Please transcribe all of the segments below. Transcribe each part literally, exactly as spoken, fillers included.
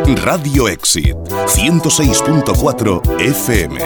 Radio Exit, ciento seis punto cuatro F M.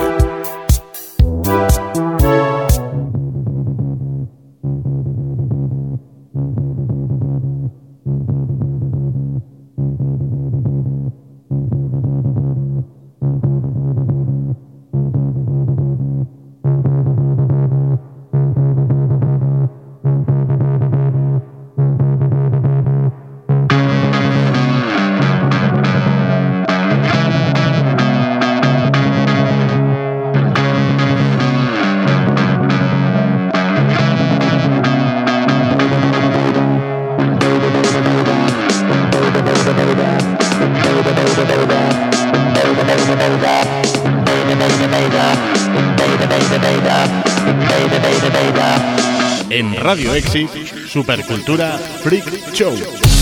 En Radio Exit, Supercultura Freak Show.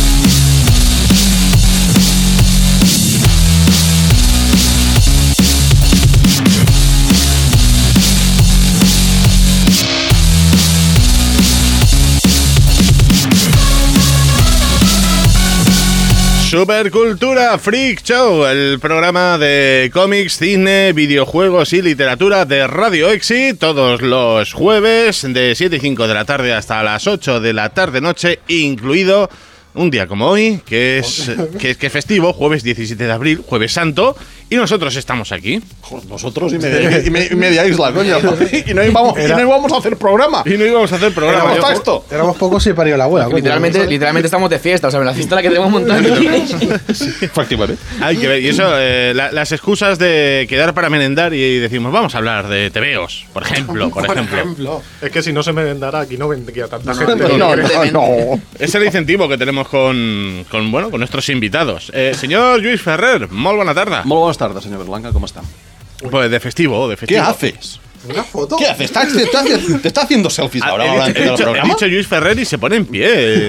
Supercultura Freak Show, el programa de cómics, cine, videojuegos y literatura de Radio Exit, todos los jueves de siete y cinco de la tarde hasta las ocho de la tarde-noche, incluido un día como hoy, que es, que es que es festivo, jueves diecisiete de abril, jueves santo, y nosotros estamos aquí. Nosotros y media, y media, y media isla, coño. Y no, íbamos, Era... y no íbamos a hacer programa. Y no íbamos a hacer programa. Éramos, esto. Éramos pocos y parió la abuela. Coño, literalmente, literalmente estamos de fiesta, o sea, la fiesta la que tenemos montada aquí. Sí, prácticamente. Hay que ver, y eso, eh, la, las excusas de quedar para merendar y decimos, vamos a hablar de tebeos, por ejemplo, por, por ejemplo. ejemplo. Es que si no se merendara aquí no vendría tanta No, gente. no, No, no, no. Es el incentivo que tenemos con, con, bueno, con nuestros invitados. Eh, señor Lluís Ferrer, muy buena tarde. Muy buenas tardes, señor Berlanga, ¿cómo está? Pues de festivo, de ¿Qué festivo. haces? ¿Una foto? ¿Qué haces? ¿Te, te, te, te está haciendo selfies ahora? He, ahora dicho, he, antes del dicho, he programa? dicho Lluís Ferrer y se pone en pie.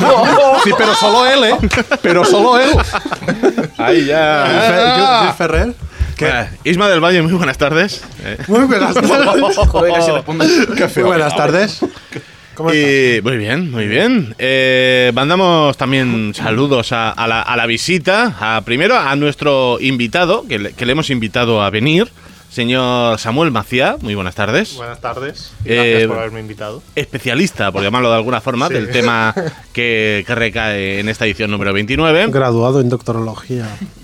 Sí, pero solo él, ¿eh? Pero solo él. Ahí ya. ¿Luis Ferrer? ¿Qué? Ah, Isma del Valle, muy buenas tardes. Eh, Muy buenas tardes. Joder, casi respondo. Qué feo. Muy buenas tardes. ¿Cómo estás? y, muy bien, muy bien. Eh, mandamos también saludos a, a, la, a la visita. A, primero a nuestro invitado, que le, que le hemos invitado a venir, señor Samuel Maciá. Muy buenas tardes. Buenas tardes. Y gracias Eh, por haberme invitado. Especialista, por llamarlo de alguna forma, Sí. del tema que, que recae en esta edición número veintinueve. Graduado en doctorología.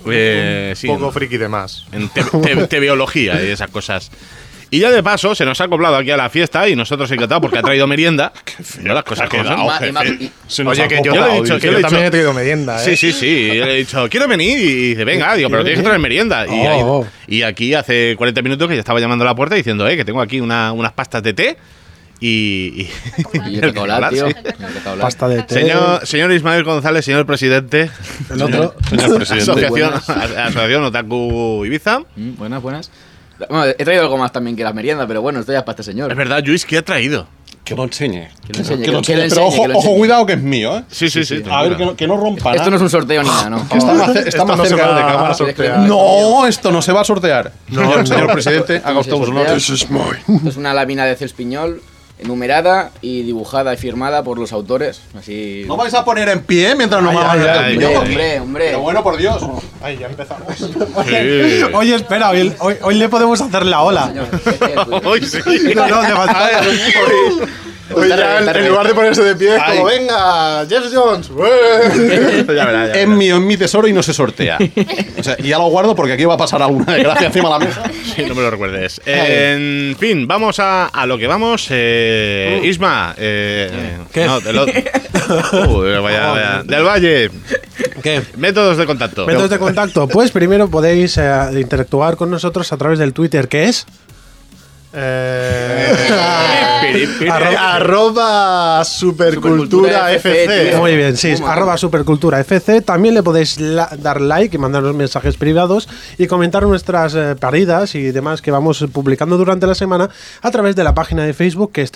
Eh, sí, Un poco friki de más. en te, te, tebeología y esas cosas. Y ya de paso se nos ha acoplado aquí a la fiesta y nosotros encantados porque ha traído merienda. No las cosas como son. Ma- y ma- y- Se nos Oye, ha que yo, copado, le he dicho- que yo yo le he también dicho- he traído merienda, ¿eh? Sí, sí, sí. Yo le he dicho, quiero venir. Y dice, venga, digo, pero tienes que traer merienda. Y, ahí- Oh. y aquí hace cuarenta minutos que ya estaba llamando a la puerta diciendo, eh, que tengo aquí una, unas pastas de té y. y, Y el colar, tío. sí. El colar. Pasta de té. Señor, señor Ismael González, señor presidente. El otro. Señor presidente. Asociación, buenas. Asociación Otaku Ibiza. Mm, Buenas, buenas. Bueno, he traído algo más también que la merienda, pero bueno, esto ya es para este señor. Es verdad, Luis, ¿qué ha traído? Que lo enseñe. Que lo enseñe, Que que lo lo- que lo enseñe. Pero enseñe, ojo, que lo ojo, enseñe. cuidado que es mío, ¿eh? Sí, sí, sí. A ver, que no, que no rompa Esto nada. no es un sorteo ni nada, ¿no? Que está más, está Esto más no se cerca va de a cámara. sortear. No, esto no se va a sortear. señor, no. señor presidente, haga se usted un sortea. honor. This Esto es una lámina de Celspiñol numerada y dibujada y firmada por los autores. Así. ¿No vais a poner en pie mientras no Ay, me ay, hagan ay, el Hombre, mío? hombre, hombre. Pero bueno, por Dios. Ay, ya empezamos. Sí. Oye, espera, hoy, hoy, hoy le podemos hacer la ola. Señor, cuidado. Hoy sí. No, no, de batalla. Hoy Está ya, re- en, está en re- lugar de ponerse de pie, es como, Ay. venga, Jeff Jones. ¡ué! Ya verá, ya Es verá. mío, es mi tesoro y no se sortea. O sea, y ya lo guardo porque aquí va a pasar alguna desgracia encima de la mesa. Sí, no me lo recuerdes. En fin, vamos a, a lo que vamos. Eh, Isma. Eh, ¿Qué? No, del otro. Uy, vaya, vaya. Del Valle. ¿Qué? Métodos de contacto. Métodos de contacto. Pues primero podéis eh, interactuar con nosotros a través del Twitter, que es. Eh, Piri, piri. arroba, arroba supercultura F C. Muy bien, sí, Toma. arroba supercultura F C. También le podéis la- dar like y mandarnos mensajes privados y comentar nuestras eh, paridas y demás que vamos publicando durante la semana a través de la página de Facebook, que es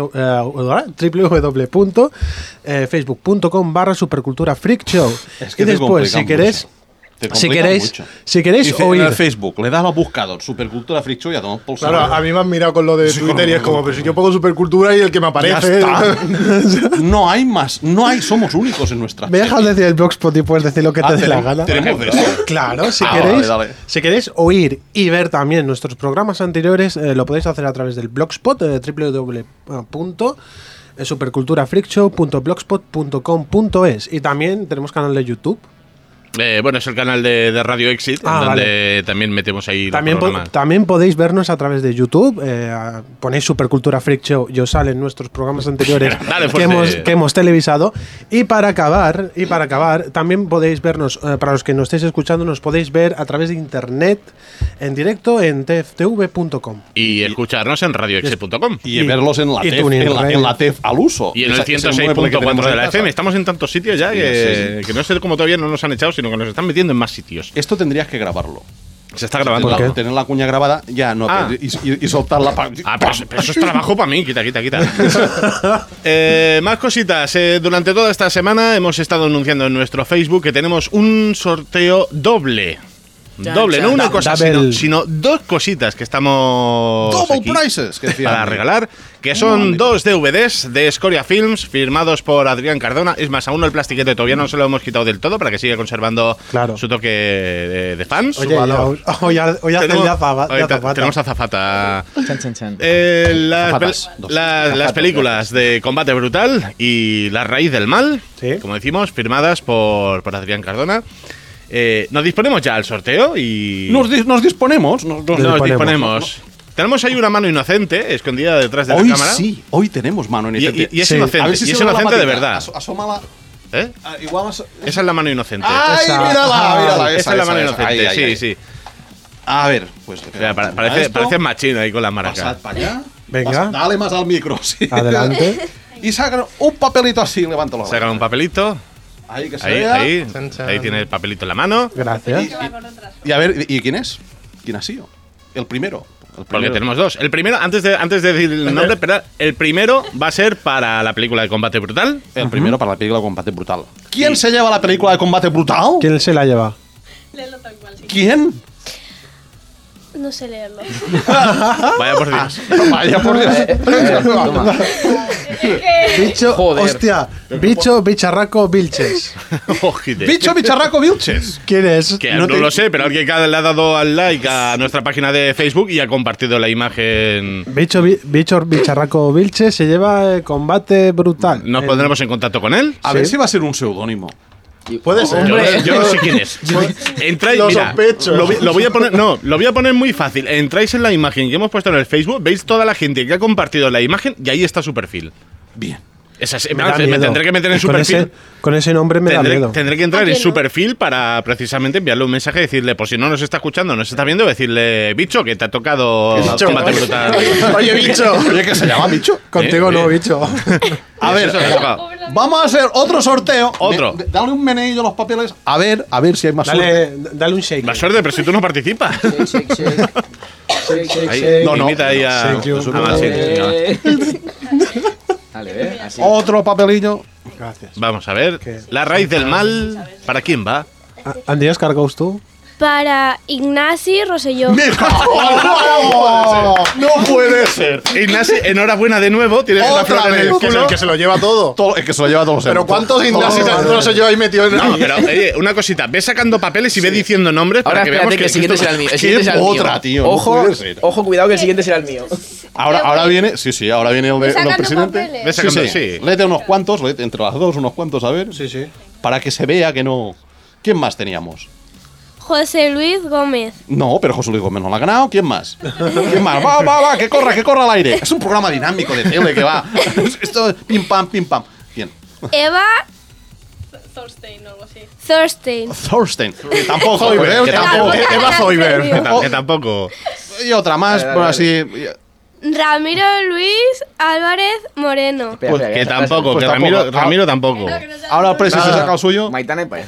www punto facebook punto com barra supercultura freak show. Es que Y te después, si complicamos querés. eso. Te Si complica queréis, mucho. si queréis Dice, oír. en el Facebook, le das al buscador, Supercultura Freak Show y a tomar por Claro, saco. a mí me han mirado con lo de Sí, Twitter y es como, como- pero si yo pongo supercultura y el que me Ya aparece. está. No hay más, no hay, somos únicos en nuestra ¿Me dejas decir el blogspot y puedes decir lo que te Ah, dé la tenemos- gana? tenemos de eso. Claro, si Ah, queréis, vale, dale. si queréis oír y ver también nuestros programas anteriores, eh, lo podéis hacer a través del blogspot, eh, doble u doble u doble u punto superculturafreakshow punto blogspot punto com punto es. Y también tenemos canal de YouTube. Eh, bueno, es el canal de, de Radio Exit, Ah, en donde vale. también metemos ahí También, los po- programas. también podéis vernos a través de YouTube. eh, a- ponéis Supercultura Freak Show y os salen nuestros programas anteriores Dale que, fuerte. hemos, que hemos televisado. Y para acabar, y para acabar, también podéis vernos, eh, para los que nos estéis escuchando, nos podéis ver a través de internet en directo en t f t v punto com. Y escucharnos en radio exit punto com. Y verlos en la y T E F, TuneIn en la, Radio. en la T E F al uso. Y en Esa- el ese ciento seis mueble que punto cuatro tenemos de en la casa. F M. Estamos en tantos sitios ya que, sí, que no sé cómo todavía no nos han echado, sino que nos están metiendo en más sitios. Esto tendrías que grabarlo. Se está grabando. ¿Por Tener qué? la, tener la cuña grabada, ya no. Ah. Y, y- y soltarla para. Ah, pero, eso- pero eso es trabajo para mí. Quita, quita, quita. Eh, más cositas. Eh, durante toda esta semana hemos estado anunciando en nuestro Facebook que tenemos un sorteo doble. Chan, Doble, chan. no una Da- cosa, double. sino, sino dos cositas que estamos Double aquí prices, que decía para Andy. regalar, que son dos D V Ds de Escoria Films firmados por Adrián Cardona. Es más, aún no el plastiquete todavía no se lo hemos quitado del todo para que siga conservando Claro. su toque de, de fans. Oye, valor. ya- hoy, ha- hoy hace Tenemos- de azaba- de hoy te- azafata. tenemos azafata. Chan, chan, chan. Eh, las, Azafatas, pel- dos. las- las Azafatas, películas de Combate Brutal y La Raíz del Mal, Sí. como decimos, firmadas por, por Adrián Cardona. Eh, nos disponemos ya al sorteo y Nos, dis- nos disponemos. Nos, nos- nos disponemos. disponemos. Tenemos ahí una mano inocente escondida detrás de Hoy la cámara. sí, hoy tenemos mano Y, inocente. y- y es Sí. inocente, A ver si y se es ve la inocente de patita. verdad. Aso- Asómala. ¿Eh? Ah, igual más- Esa es la mano inocente. ¡Ay, Esa- mírala, ah, mírala! esa, es la mano esa. inocente, Ahí, ahí, sí, ahí. sí. A ver, pues. O sea, pa- esto, parece, parece machín ahí con la Pasad maraca. para allá. Venga. Pasa- dale más al micro, sí. Adelante. Y sacan un papelito así, levántalo. Sacan un papelito. Ahí que se Ahí, vea. ahí. Chan, chan. Ahí tiene el papelito en la mano. Gracias. Y a ver, ¿y quién es? ¿Quién ha sido? El primero. El Porque primero. tenemos dos. El primero, antes de, antes de decir el nombre, espera, el primero va a ser para la película de Combate Brutal. El primero para la película de Combate Brutal. ¿Quién se lleva la película de Combate Brutal? ¿Quién se la lleva? Léelo tal cual, sí. ¿Quién? No sé leerlo. Vaya por Dios. Vaya por Dios. Eh, eh, toma. Bicho, Joder. hostia. Bicho, bicharraco, Vilches. Ojite. Bicho Bicharraco Vilches. ¿Quién es? Que no, te- lo sé, pero alguien que le ha dado al like a nuestra página de Facebook y ha compartido la imagen. Bicho, bi- bicho, bicharraco, Vilches se lleva eh, combate brutal. Nos Eh, pondremos en contacto con él. A Sí. ver si va a ser un seudónimo. Puede ser. Yo, Hombre. yo no sé quién es. Entráis, Lo mira, sospecho. Lo, vi- lo voy a poner, no, lo voy a poner muy fácil. Entráis en la imagen que hemos puesto en el Facebook, veis toda la gente que ha compartido la imagen y ahí está su perfil. Bien. Esa es- me me, da me miedo. tendré que meter en su con perfil. ese, con ese nombre me da Tendré, miedo. tendré que entrar ¿A en quién su no? perfil para precisamente enviarle un mensaje y decirle, pues si no nos está escuchando, nos está viendo, decirle, bicho, que te ha tocado Bicho. Combate Brutal. Oye, bicho. Oye, que se llama Bicho. Contigo Eh, no, eh. bicho. A ver, Eso se lo ha tocado. vamos a hacer otro sorteo. Otro. De- de- dale un meneillo a los papeles. A ver, a ver si hay más suerte. Dale, dale un shake. Más suerte, pero si tú no participas. Shake, shake, shake. Shake, shake, Ahí, shake. No, no. Imita ahí a, Shake you. a Maxi. Eh. Vale, ve, así. Otro papelillo. Gracias. Vamos a ver. ¿Qué? La raíz del mal, ¿para quién va? Ah, Andrés, cargaos tú. Para Ignasi Rosselló. ¡Me cago! ¡No puede ser! Ignacio, enhorabuena de nuevo. Tienes una Otra flor en vez, el Que es el culo. que se lo lleva todo. Todo, es que se lo lleva todos los Pero ¿cuántos Ignasi Todo. no sé yo ahí metido en No, pero oye, una cosita. Ve sacando papeles y ve diciendo nombres para Ahora que veamos espérate que el siguiente esto- será el mío. El ¿Qué siguiente será el mío. otra, tío? No Ojo, puede ser. ojo, cuidado que el siguiente será el mío. Ahora, ahora viene, sí, sí, ahora viene el, de, el Sacando presidente. papeles. Ve sacando, sí. Léete unos cuantos, léete entre las dos unos cuantos, a ver. Sí, sí. Para que se vea que no. ¿Quién más teníamos? José Luis Gómez. No, pero José Luis Gómez no lo ha ganado. ¿Quién más? ¿Quién más? Va, va, va, que corra, que corra al aire. Es un programa dinámico de tele que va. Esto es pim pam, pim pam. ¿Quién? Eva Thorstein o algo así. Thorstein. Thorstein. Que tampoco. Zoiber. que Que tampoco. tampoco. Eva Zoiber. Que ta- que tampoco. Y otra más, Dale, por dale, así. Ramiro Luis Álvarez Moreno. Espera, Pues espera, Que espera, tampoco, Pues que tampoco. Ramiro, Ramiro tampoco. Ahora el presi se Nada. saca el suyo. Maitane, pues.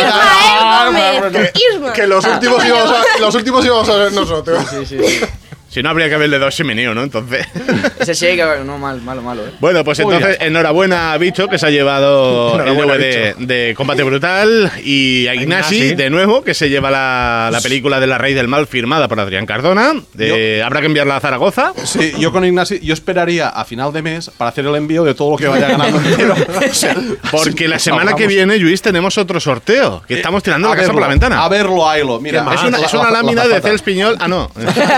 Ismael Gómez. Isma. Que los últimos íbamos a, los últimos íbamos a ver nosotros. Sí, sí, sí. Si no, habría que haberle dado ese meneo, ¿no? Entonces. Ese sí que no, mal, malo, malo, ¿eh? Bueno, pues Uy, entonces, ya. enhorabuena a Bicho, que se ha llevado el Enhorabuena, D V D de Combate Brutal. Y a Ignasi, Ignasi. de nuevo, que se lleva la, la película de La Raíz del Mal firmada por Adrián Cardona. De- habrá que enviarla a Zaragoza. Sí, yo con Ignasi, yo esperaría a final de mes para hacer el envío de todo lo que vaya ganando entero. O sea, Porque la nos semana que ahorramos. viene, Luis, tenemos otro sorteo. Que estamos tirando la A casa por verlo, la ventana. A verlo, Ailo. Mira, Es una, la- es una la- la lámina de zapata. Cels Piñol. Ah, no.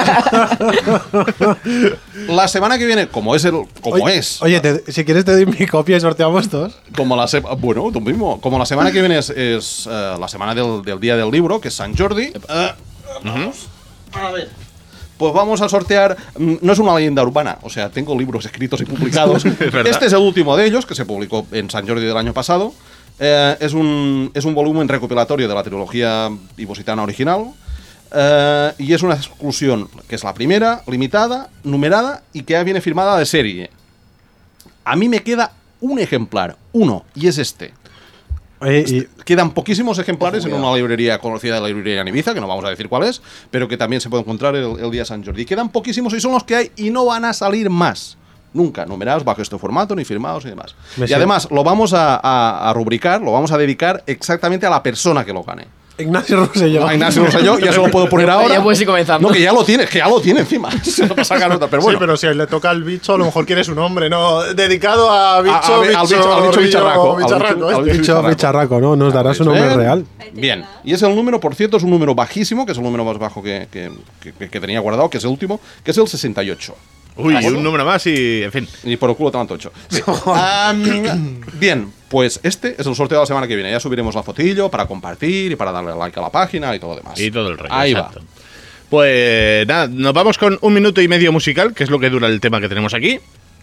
La semana que viene, como es el, como Oye, es, Oye, te- si quieres te doy mi copia y sorteamos dos. como la se- bueno, tú mismo, como la semana que viene es, es, eh, la semana del, del día del libro, que es San Jordi. eh, vamos, a ver. Pues vamos a sortear. mm, No es una leyenda urbana, o sea, tengo libros escritos y publicados. verdad. Este es el último de ellos, que se publicó en San Jordi del año pasado. Eh, es, un, es un volumen recopilatorio de la trilogía ibositana original. Eh, y es una exclusión, que es la primera, limitada, numerada y que ya viene firmada de serie. A mí me queda un ejemplar, uno, y es este. Oye, y Quedan poquísimos ejemplares Ojo, en una librería conocida de la librería en Ibiza, que no vamos a decir cuál es, pero que también se puede encontrar el, el día de San Jordi. Quedan poquísimos y son los que hay y no van a salir más. Nunca, numerados bajo este formato, ni firmados y demás. Me y siento- además lo vamos a, a- a rubricar, lo vamos a dedicar exactamente a la persona que lo gane. Ignacio Rosselló. A Ignacio Rosselló, ya se lo puedo poner ahora. Ya puedes ir comenzando. No, que ya lo tiene, que ya lo tiene encima. Se lo pasa a sacar otra, pero bueno. Sí, pero si le toca al bicho, a lo mejor quiere su nombre, ¿no? Dedicado a bicho, A- a- al bicho, bicho- al bicho rillo, bicharraco, al bicharraco, bicho- al este. bicho- Bicho bicharraco, ¿no? Nos dará su nombre ¿Eh? real. Bien, y es el número, por cierto, es un número bajísimo, que es el número más bajo que, que- que- que tenía guardado, que es el último, que es el sesenta y ocho. Uy, un número más y. En fin. Ni por el culo tanto ocho. Sí. Am, bien, pues este es el sorteo de la semana que viene. Ya subiremos la fotillo para compartir y para darle like a la página y todo lo demás. Y todo el rollo. Ahí exacto. Pues nada, nos vamos con un minuto y medio musical, que es lo que dura el tema que tenemos aquí.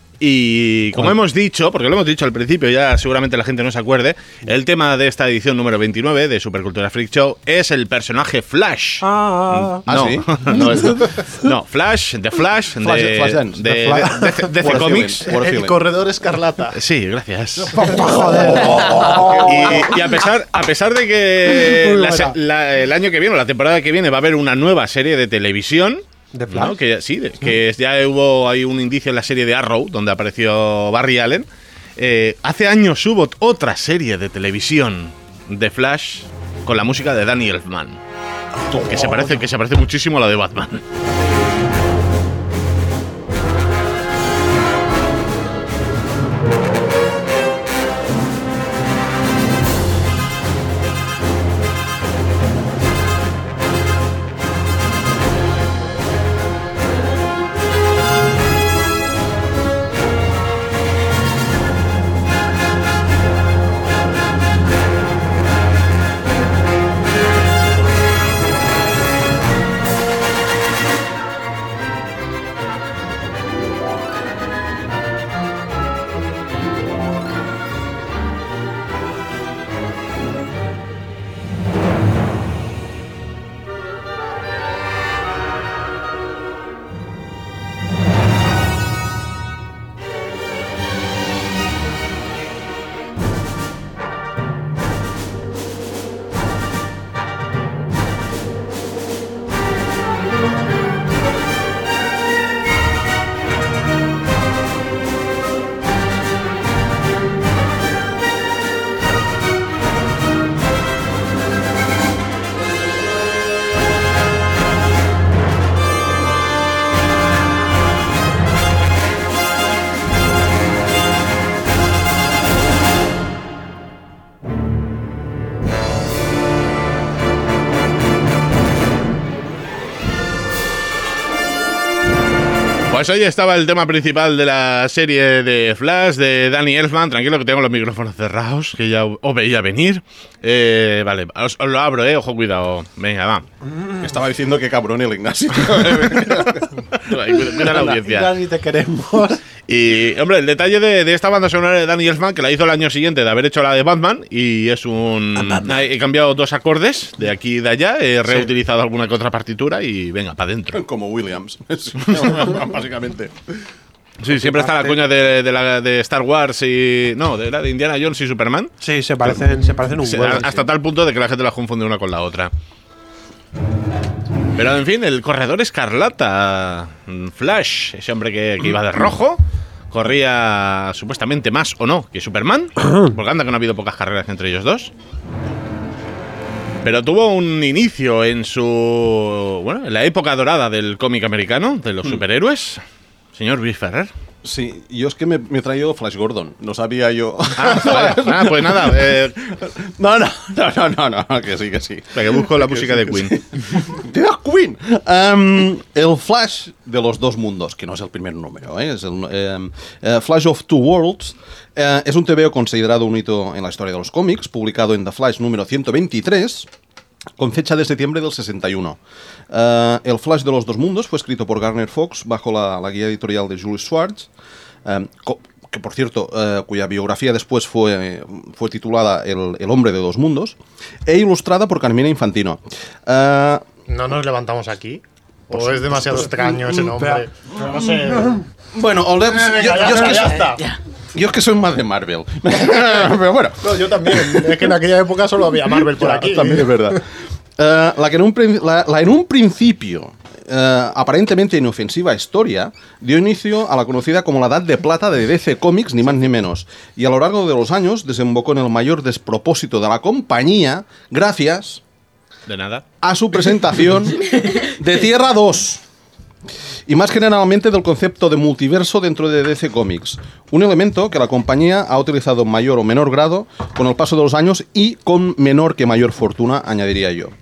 Y como hemos dicho, porque lo hemos dicho al principio, ya seguramente la gente no se acuerde, el tema de esta edición número veintinueve de Supercultura Freak Show es el personaje Flash. Ah, ¿Ah, no, sí? no, es- no, Flash, de Flash, Flash- de, Flashdance. de, The Fla- de- de- de- What a D C Comics. feeling, what a El feeling. corredor escarlata. Sí, gracias. joder. Y, y a pesar a pesar de que Muy la se- buena. la- el año que viene o la temporada que viene va a haber una nueva serie de televisión. ¿De Flash? ¿no? Que sí, de- que ya hubo ahí un indicio en la serie de Arrow donde apareció Barry Allen. Eh, hace años hubo otra serie de televisión de Flash con la música de Danny Elfman, que se parece que se parece muchísimo a la de Batman. Pues hoy estaba el tema principal de la serie de Flash de Danny Elfman. Tranquilo que tengo los micrófonos cerrados, que ya os veía venir. Eh, vale, os, os lo abro, eh. Ojo, cuidado. Venga, va. Estaba diciendo que cabrón el Ignacio. Cuida la audiencia. Casi te queremos. Y, hombre, el detalle de, de esta banda sonora de Danny Elfman, que la hizo el año siguiente de haber hecho la de Batman, y es un... He cambiado dos acordes de aquí y de allá, he reutilizado alguna que otra partitura y venga, para adentro. Como Williams. Básicamente. Sí, siempre está la coña de, de, la, de Star Wars y... No, de la de Indiana Jones y Superman. Sí, se parecen, se parecen un Sí, huevo. hasta sí. tal punto de que la gente la confunde una con la otra. Pero en fin, el corredor escarlata, Flash, ese hombre que, que iba de rojo, corría supuestamente más o no que Superman, porque anda que no ha habido pocas carreras entre ellos dos. Pero tuvo un inicio en su... bueno, en la época dorada del cómic americano, de los superhéroes. Señor Luis Ferrer. Sí, yo es que me, me he traído Flash Gordon, no sabía yo. Ah, vale. Ah, pues nada. Eh, no, no, no, no, no, no, que sí, que sí. Que busco la música de Queen. ¡Te das Queen! Um, el Flash de los dos mundos, que no es el primer número, ¿eh? Es el um, uh, Flash of Two Worlds. Uh, es un T V O considerado un hito en la historia de los cómics, publicado en The Flash número ciento veintitrés. Con fecha de septiembre del sesenta y uno. Uh, el Flash de los dos mundos fue escrito por Garner Fox bajo la, la guía editorial de Julius Schwartz, um, que por cierto, uh, cuya biografía después fue, fue titulada el, el hombre de dos mundos, e ilustrada por Carmina Infantino. Uh, ¿No nos levantamos aquí? ¿O es demasiado extraño ese nombre? Pero, no sé. Bueno, Oleb, Venga, yo, ya, yo es ya, que ya soy, está. yo es que soy más de Marvel. Pero bueno. No, yo también. Es que en aquella época solo había Marvel por Ya, aquí. También es verdad. Uh, la que en un, la, la en un principio uh, aparentemente inofensiva historia dio inicio a la conocida como la Edad de Plata de D C Comics, ni más ni menos, y a lo largo de los años desembocó en el mayor despropósito de la compañía gracias De nada. a su presentación de Tierra dos. Y más generalmente del concepto de multiverso dentro de D C Comics, un elemento que la compañía ha utilizado en mayor o menor grado con el paso de los años y con menor que mayor fortuna, añadiría yo.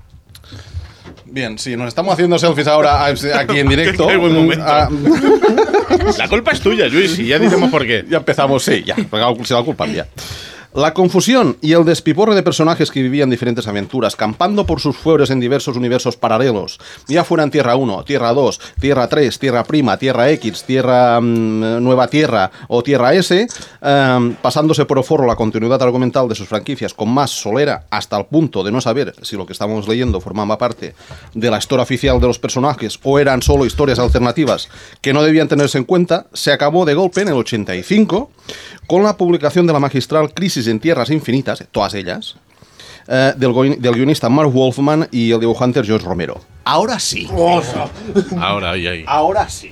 Bien, sí, nos estamos haciendo selfies ahora aquí en directo. Qué buen momento. Ah, La culpa es tuya, Luis, y ya diremos por qué. ya empezamos, sí, ya, se la culpa mía. La confusión y el despiporre de personajes que vivían diferentes aventuras, campando por sus fueros en diversos universos paralelos, ya fueran Tierra uno, Tierra dos, Tierra tres, Tierra Prima, Tierra X, Tierra um, Nueva Tierra o Tierra S, um, pasándose por el forro la continuidad argumental de sus franquicias con más solera hasta el punto de no saber si lo que estamos leyendo formaba parte de la historia oficial de los personajes o eran solo historias alternativas que no debían tenerse en cuenta, se acabó de golpe en el ochenta y cinco con la publicación de la magistral Crisis en Tierras Infinitas, todas ellas, eh, del, del guionista Mark Wolfman y el dibujante George Romero. Ahora sí. Ahora, ahí, ahí. Ahora sí.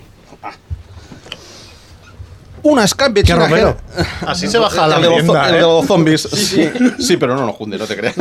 Una escabechina. ¿Qué Romero? Así se baja la el de los, merienda, el ¿eh? de los zombies. Sí, sí, pero no nos junde, no te creas.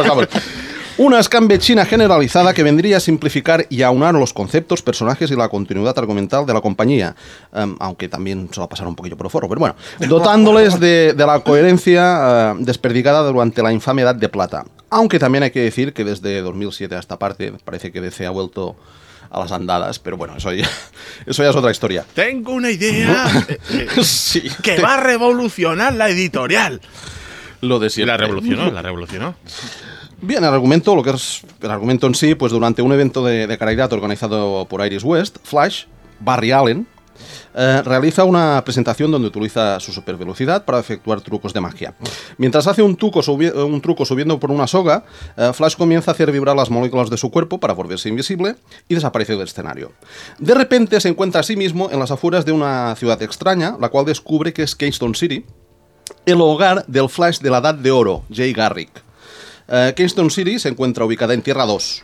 Una escambechina generalizada que vendría a simplificar y aunar los conceptos, personajes y la continuidad argumental de la compañía, um, aunque también se va a pasar un poquillo por el forro, pero bueno, dotándoles de, de la coherencia uh, desperdigada durante la infame Edad de Plata. Aunque también hay que decir que desde dos mil siete a esta parte parece que D C ha vuelto a las andadas, pero bueno, eso ya, eso ya es otra historia. Tengo una idea eh, eh, Sí, que te- va a revolucionar la editorial. lo de Y siempre. la revolucionó, la revolucionó. Bien, el argumento, lo que es el argumento en sí, pues durante un evento de, de caridad organizado por Iris West, Flash, Barry Allen, eh, realiza una presentación donde utiliza su supervelocidad para efectuar trucos de magia. Mientras hace un, tuco subi- un truco subiendo por una soga, eh, Flash comienza a hacer vibrar las moléculas de su cuerpo para volverse invisible y desaparece del escenario. De repente se encuentra a sí mismo en las afueras de una ciudad extraña, la cual descubre que es Kingston City, el hogar del Flash de la Edad de Oro, Jay Garrick. Uh, Kingston City se encuentra ubicada en Tierra dos,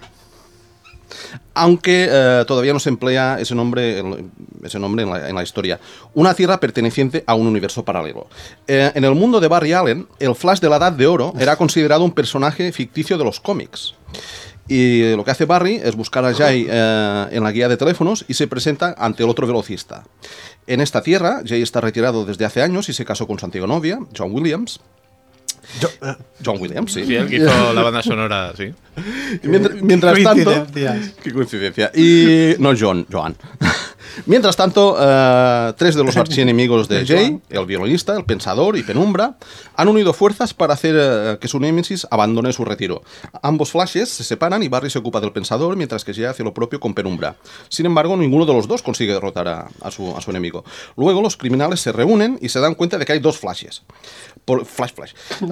aunque uh, todavía no se emplea ese nombre, el, ese nombre en, la, en la historia. Una tierra perteneciente a un universo paralelo. Uh, en el mundo de Barry Allen, el Flash de la Edad de Oro era considerado un personaje ficticio de los cómics. Y lo que hace Barry es buscar a Jay uh, en la guía de teléfonos y se presenta ante el otro velocista. En esta tierra, Jay está retirado desde hace años y se casó con su antigua novia, John Williams. Yo, eh, John Williams, sí. Sí, el que hizo la banda sonora, sí. Y mientras, mientras tanto. Coincidencias. Qué coincidencia. Y. No, John, Joan. Mientras tanto, uh, tres de los archienemigos de Jay, el violinista, el pensador y Penumbra, han unido fuerzas para hacer uh, que su némesis abandone su retiro. Ambos Flashes se separan y Barry se ocupa del pensador, mientras que Jay hace lo propio con Penumbra. Sin embargo, ninguno de los dos consigue derrotar a, a, su, a su enemigo. Luego, los criminales se reúnen y se dan cuenta de que hay dos Flashes. Por, flash, flash.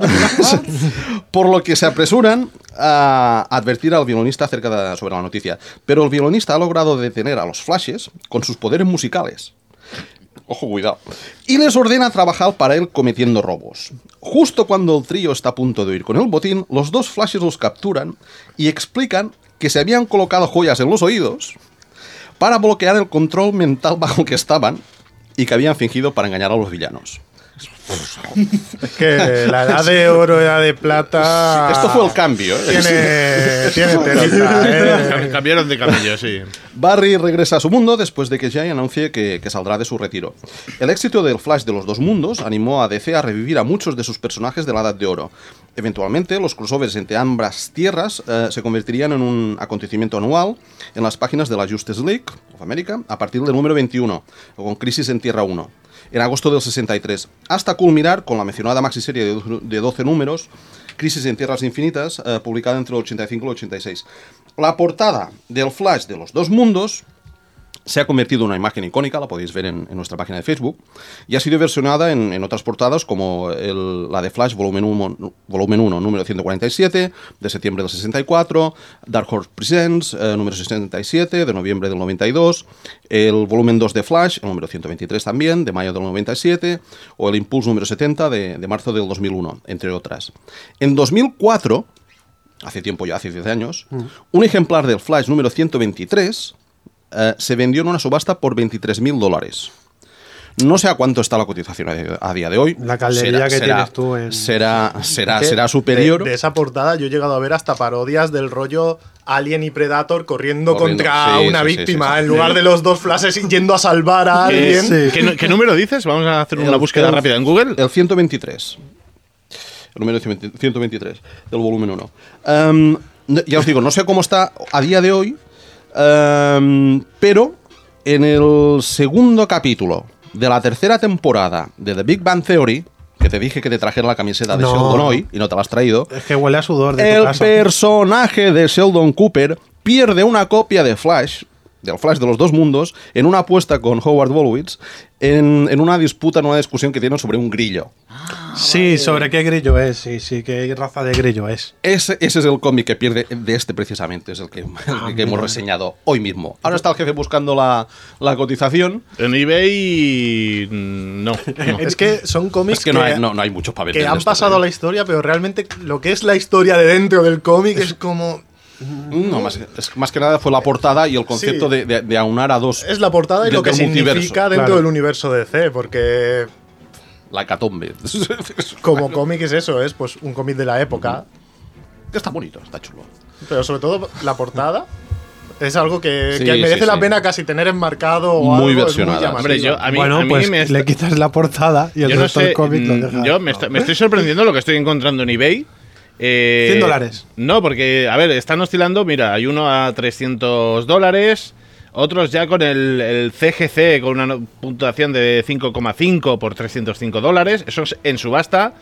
Por lo que se apresuran a advertir al violinista acerca de, sobre la noticia. Pero el violinista ha logrado detener a los Flashes con sus poderes musicales. Ojo, cuidado. Y les ordena trabajar para él cometiendo robos. Justo cuando el trío está a punto de huir con el botín, los dos Flashes los capturan y explican que se habían colocado joyas en los oídos para bloquear el control mental bajo el que estaban y que habían fingido para engañar a los villanos. Es que la edad de oro, edad de plata. Esto fue el cambio, ¿eh? Tiene, tiene telita, ¿eh? Cambiaron de camello, sí. Barry regresa a su mundo después de que Jay anuncie que, que saldrá de su retiro. El éxito del Flash de los dos mundos animó a D C a revivir a muchos de sus personajes de la Edad de Oro. Eventualmente, los crossovers entre ambas tierras eh, se convertirían en un acontecimiento anual en las páginas de la Justice League of America a partir del número veintiuno, con Crisis en Tierra uno, en agosto del sesenta y tres, hasta culminar con la mencionada maxiserie de doce números, Crisis en Tierras Infinitas, eh, publicada entre el ochenta y cinco y el ochenta y seis. La portada del Flash de los dos mundos se ha convertido en una imagen icónica, la podéis ver en, en nuestra página de Facebook, y ha sido versionada en, en otras portadas como el, la de Flash volumen uno, volumen uno, número ciento cuarenta y siete, de septiembre del sesenta y cuatro, Dark Horse Presents, eh, número sesenta y siete, de noviembre del noventa y dos, el volumen dos de Flash, el número ciento veintitrés también, de mayo del noventa y siete, o el Impulse número setenta, de, de marzo del dos mil uno, entre otras. En dos mil cuatro, hace tiempo ya, hace diez años, mm. un ejemplar del Flash número ciento veintitrés Uh, se vendió en una subasta por veintitrés mil dólares. No sé a cuánto está la cotización a, a día de hoy. La caldería que será, tienes tú en... Será, será, que será superior. De, de esa portada yo he llegado a ver hasta parodias del rollo Alien y Predator corriendo, corriendo contra sí, una sí, víctima, sí, sí, sí. en lugar sí. de los dos flashes yendo a salvar a ¿Qué, alguien. sí. ¿Qué, ¿Qué número dices? Vamos a hacer una el, búsqueda el, rápida en Google. El ciento veintitrés. El número ciento veintitrés del volumen uno. Um, ya os digo, no sé cómo está a día de hoy, um, pero en el segundo capítulo de la tercera temporada de The Big Bang Theory, que te dije que te trajera la camiseta de no. Sheldon hoy y no te la has traído. Es que huele a sudor de el tu casa. Personaje de Sheldon Cooper pierde una copia de Flash, del Flash de los dos mundos, en una apuesta con Howard Wolowitz, en, en una disputa, en una discusión que tienen sobre un grillo. Ah, sí, vale. Sobre qué grillo es, sí, sí, qué raza de grillo es. Ese, ese es el cómic que pierde de este precisamente, es el que, ah, el que hemos reseñado hoy mismo. Ahora está el jefe buscando la, la cotización. En eBay no, no. Es que son cómics es que, que no, hay, no, no hay muchos para vender. Que han pasado a la historia, pero realmente lo que es la historia de dentro del cómic es, es como... No, más, es, más que nada fue la portada y el concepto sí. de, de, de aunar a dos. Es la portada y de, lo que significa dentro claro. del universo de D C, porque. La hecatombe. Como cómic es eso, es pues un cómic de la época. Está bonito, está chulo. Pero sobre todo la portada es algo que, sí, que merece sí, la sí. pena casi tener enmarcado o muy algo. Versionada. Muy Hombre, yo, a mí, bueno, a mí pues me le quitas la portada y el yo no resto sé, del cómic lo dejas. Yo me, está, me estoy sorprendiendo lo que estoy encontrando en eBay. Eh, cien dólares. No, porque, a ver, están oscilando. Mira, hay uno a trescientos dólares. Otros ya con el, el C G C con una puntuación de cinco coma cinco por trescientos cinco dólares. Eso es en subasta.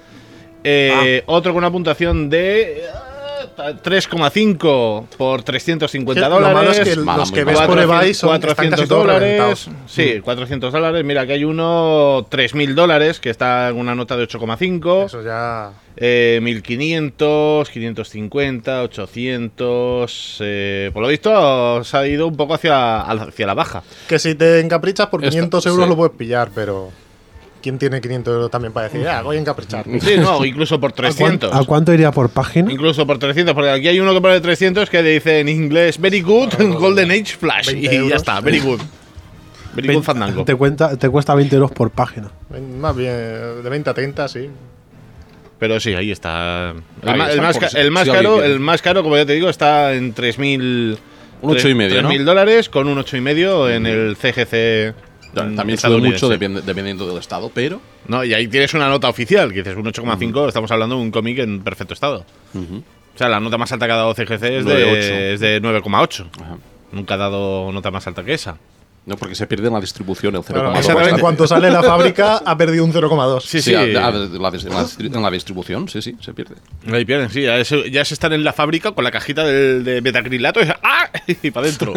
Eh, ah. Otro con una puntuación de uh, tres coma cinco por trescientos cincuenta dólares. Lo malo es que Mala, los que ves por eBay son cuatrocientos dólares. Sí, mm. cuatrocientos dólares. Mira, que hay uno tres mil dólares que está en una nota de ocho coma cinco. Eso ya. Eh, mil quinientos, quinientos cincuenta, ochocientos. Eh, por lo visto, se ha ido un poco hacia, hacia la baja. Que si te encaprichas por quinientos Esto, euros sí. lo puedes pillar, pero. ¿Quién tiene quinientos euros también para decir, ah, voy a encapricharme? Sí, no, incluso por trescientos. ¿A cuánto, ¿A cuánto iría por página? Incluso por trescientos, porque aquí hay uno que pone trescientos que dice en inglés Very Good Golden Age Flash. Y euros. Ya está, Very Good. Very Good Fandango. Te, cuenta, te cuesta veinte euros por página. Más bien, de veinte a treinta, sí. Pero sí, ahí está. El, ahí ma, está el, más, ca el, más, caro, el más caro, como ya te digo, está en tres mil. Un ocho y medio, tres mil dólares con un ocho y medio en el C G C. También sube mucho dependiendo del estado, pero. No, y ahí tienes una nota oficial, que dices un ocho coma cinco, uh -huh. Estamos hablando de un cómic en perfecto estado. Uh -huh. O sea, la nota más alta que ha dado C G C es de, es de nueve coma ocho. Nunca ha dado nota más alta que esa. No, porque se pierde en la distribución el cero coma dos. Claro, en cuanto sale la fábrica ha perdido un cero coma dos. Sí, sí. sí a, a, la, la, en la distribución, sí, sí, se pierde. Ahí pierden, sí. Ya, es, ya se están en la fábrica con la cajita del, de metacrilato y, ¡ah! y para adentro.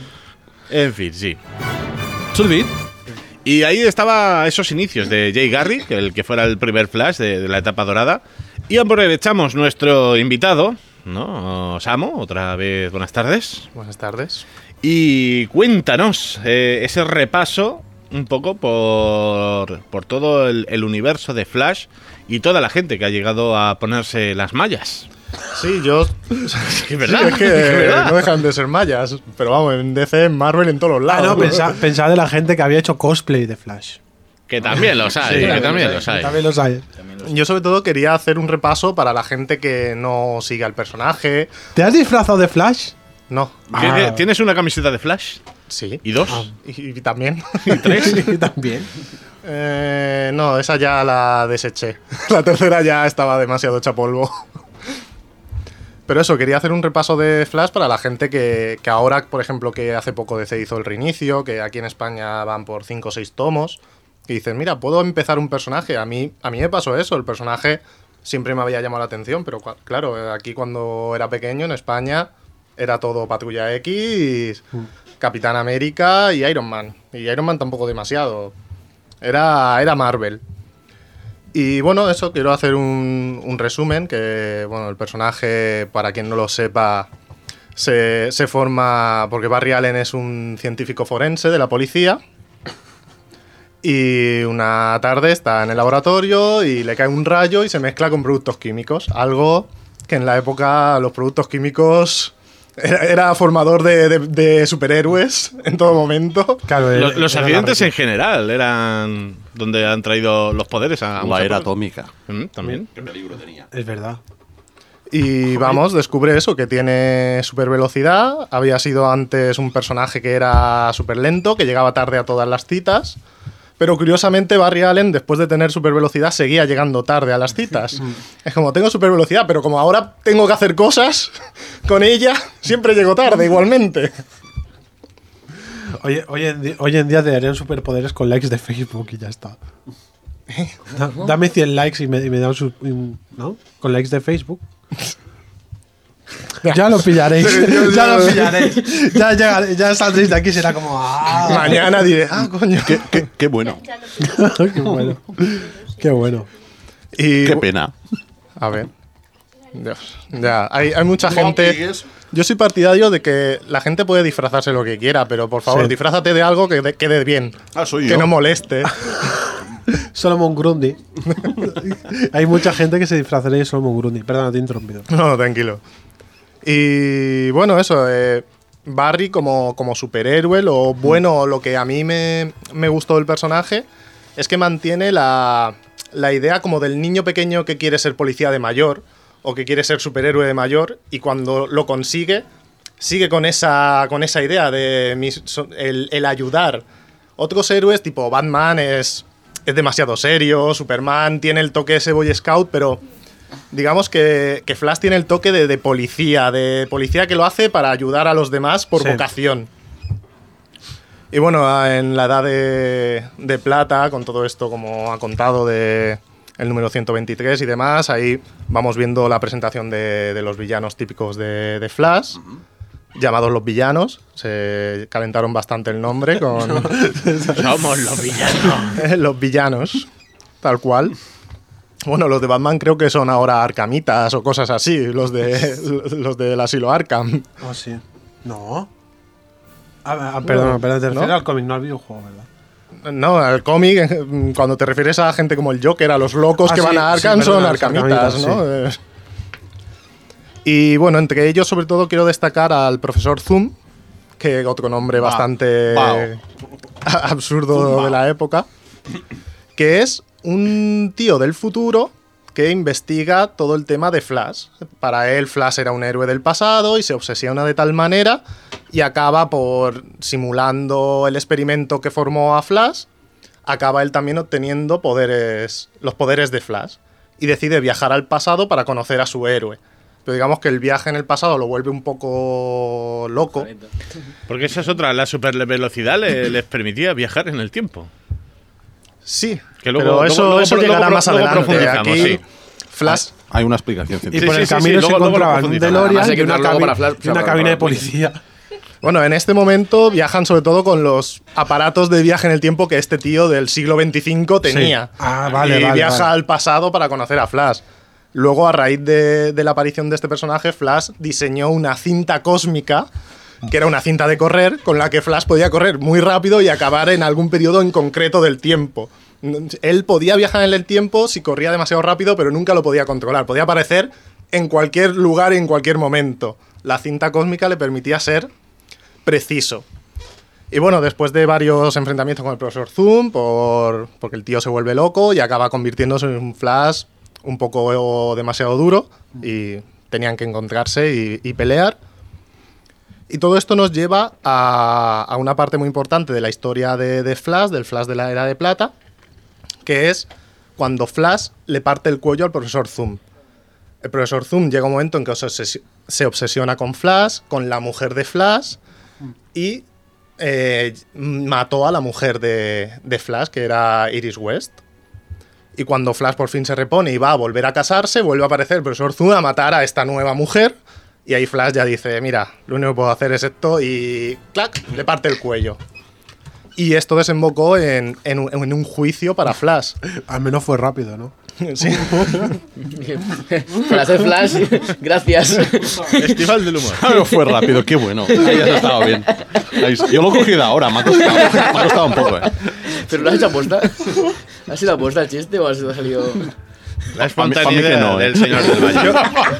En fin, sí. Sulbit. Y ahí estaba esos inicios de Jay Garrick, el que fuera el primer Flash de, de la etapa dorada. Y aprovechamos nuestro invitado, ¿no? Samo, otra vez, buenas tardes. Buenas tardes. Y cuéntanos eh, ese repaso un poco por, por todo el, el universo de Flash y toda la gente que ha llegado a ponerse las mallas. Sí, yo. Es verdad. Sí, es que es verdad. no dejan de ser mayas. Pero vamos, en D C, en Marvel, en todos los Ah, lados. no, pensaba, pensaba de la gente que había hecho cosplay de Flash. Que también los hay, Sí, que también también los los hay. También los hay. Yo, sobre todo, quería hacer un repaso para la gente que no sigue al personaje. ¿Te has disfrazado de Flash? No. ¿Tienes- Ah. ¿Tienes una camiseta de Flash? Sí. ¿Y dos? Y, y también. ¿Y tres? Sí, también. Eh, no, esa ya la deseché. La tercera ya estaba demasiado hecha polvo. Pero eso, quería hacer un repaso de Flash para la gente que, que ahora, por ejemplo, que hace poco D C hizo el reinicio, que aquí en España van por cinco o seis tomos, que dicen, mira, puedo empezar un personaje. A mí, a mí me pasó eso, el personaje siempre me había llamado la atención, pero cua- claro, aquí cuando era pequeño en España era todo Patrulla X, Capitán América y Iron Man. Y Iron Man tampoco demasiado. Era, era Marvel. Y bueno, eso, quiero hacer un, un resumen, que bueno, el personaje, para quien no lo sepa, se, se forma porque Barry Allen es un científico forense de la policía. Y una tarde está en el laboratorio y le cae un rayo y se mezcla con productos químicos. Algo que en la época los productos químicos era, era formador de, de- de superhéroes en todo momento. Claro, Los, era- los era accidentes la en general eran donde han traído los poderes a, a La mucha era parte. atómica. Mm, también. Qué peligro tenía. Es verdad. Y vamos, descubre eso, que tiene super velocidad. Había sido antes un personaje que era súper lento, que llegaba tarde a todas las citas. Pero curiosamente Barry Allen, después de tener super velocidad, seguía llegando tarde a las citas. Es como, tengo super velocidad, pero como ahora tengo que hacer cosas con ella, siempre llego tarde igualmente. Hoy, hoy, en, di- hoy en día te darían superpoderes con likes de Facebook y ya está. Da- dame cien likes y me, y me dan su, un- ¿no? Con likes de Facebook. Ya lo pillaréis. ya lo pillaréis. Ya, llegaré- ya saldréis de aquí y será como. ¡Ah! Mañana diré, ah, coño. Qué, qué- qué bueno. ¡Qué bueno! ¡Qué bueno! Y, Qué pena. A ver. Dios. Ya, hay, hay mucha No gente. pigues. Yo soy partidario de que la gente puede disfrazarse lo que quiera, pero por favor, Sí. disfrázate de algo que de- quede bien. Ah, soy Que yo. no moleste. Solomon Grundy. Hay mucha gente que se disfrazaría de Solomon Grundy. Perdona, te he interrumpido. No, tranquilo. Y bueno, eso. eh, Barry como, como superhéroe, lo bueno, lo que a mí me, me gustó del personaje, es que mantiene la, la idea como del niño pequeño que quiere ser policía de mayor o que quiere ser superhéroe de mayor y cuando lo consigue, sigue con esa, con esa idea de mis- so- el, el ayudar. Otros héroes, tipo Batman, es, es demasiado serio, Superman tiene el toque ese Boy Scout, pero digamos que, que Flash tiene el toque de, de policía, de policía que lo hace para ayudar a los demás por Sí. vocación. Y bueno, en la edad de, de plata, con todo esto como ha contado de el número ciento veintitrés y demás, ahí vamos viendo la presentación de, de los villanos típicos de, de Flash, llamados los villanos. Se calentaron bastante el nombre con Somos los villanos. los villanos, tal cual. Bueno, los de Batman creo que son ahora Arkhamitas o cosas así, los de los del asilo Arkham. Oh, sí. No. Ah, ah, perdón, perdón, te refieres ¿No? al cómic, no al videojuego, ¿verdad? No, al cómic, eh, cuando te refieres a gente como el Joker, a los locos Ah, que sí, van a sí, Arkham, perdona, son los Arkhamitas, Arkhamitas, ¿no? Eh, Y bueno, entre ellos sobre todo quiero destacar al profesor Zoom, que otro nombre bastante Bao. absurdo de la época, que es un tío del futuro que investiga todo el tema de Flash. Para él, Flash era un héroe del pasado y se obsesiona de tal manera y acaba por, simulando el experimento que formó a Flash, acaba él también obteniendo poderes, los poderes de Flash y decide viajar al pasado para conocer a su héroe. Pero digamos que el viaje en el pasado lo vuelve un poco loco. Porque esa es otra, la supervelocidad le, les permitía viajar en el tiempo. Sí, Que luego- pero luego- eso, luego- eso luego llegará pro- más luego adelante. profundizamos, Aquí, sí. Flash, Hay una explicación Y científica. por sí, el sí, camino sí, se luego- luego lo encontraban un profundizamos. DeLorean Además hay que y una, irnos luego cabi- para Flash- y una para- cabina para de la policía. policía. bueno, en este momento viajan sobre todo con los aparatos de viaje en el tiempo que este tío del siglo veinticinco tenía. Sí. Ah, vale, y vale, viaja vale. al pasado para conocer a Flash. Luego, a raíz de, de la aparición de este personaje, Flash diseñó una cinta cósmica, que era una cinta de correr, con la que Flash podía correr muy rápido y acabar en algún periodo en concreto del tiempo. Él podía viajar en el tiempo si corría demasiado rápido, pero nunca lo podía controlar. Podía aparecer en cualquier lugar y en cualquier momento. La cinta cósmica le permitía ser preciso. Y bueno, después de varios enfrentamientos con el profesor Zoom, por, porque el tío se vuelve loco y acaba convirtiéndose en un Flash un poco demasiado duro y tenían que encontrarse y, y pelear. Y todo esto nos lleva a, a una parte muy importante de la historia de, de Flash, del Flash de la Era de Plata, que es cuando Flash le parte el cuello al profesor Zoom. El profesor Zoom llega un momento en que se, se obsesiona con Flash, con la mujer de Flash, y eh, mató a la mujer de, de Flash, que era Iris West. Y cuando Flash por fin se repone y va a volver a casarse, vuelve a aparecer el profesor Zoom a matar a esta nueva mujer. Y ahí Flash ya dice, mira, lo único que puedo hacer es esto y ¡clac! Le parte el cuello. Y esto desembocó en, en, un, en un juicio para Flash. Al menos fue rápido, ¿no? Sí. Para hacer Flash, gracias. Festival del humor. Claro, fue rápido, qué bueno. Ahí has estado bien. Ahí, yo lo he cogido ahora, me ha costado, me ha costado un poco, ¿eh? ¿Pero lo has hecho aposta? ¿Ha sido aposta el chiste o ha sido salido...? La Pa' mí- pa' mí espontaneidad que no, ¿eh? del señor del baño.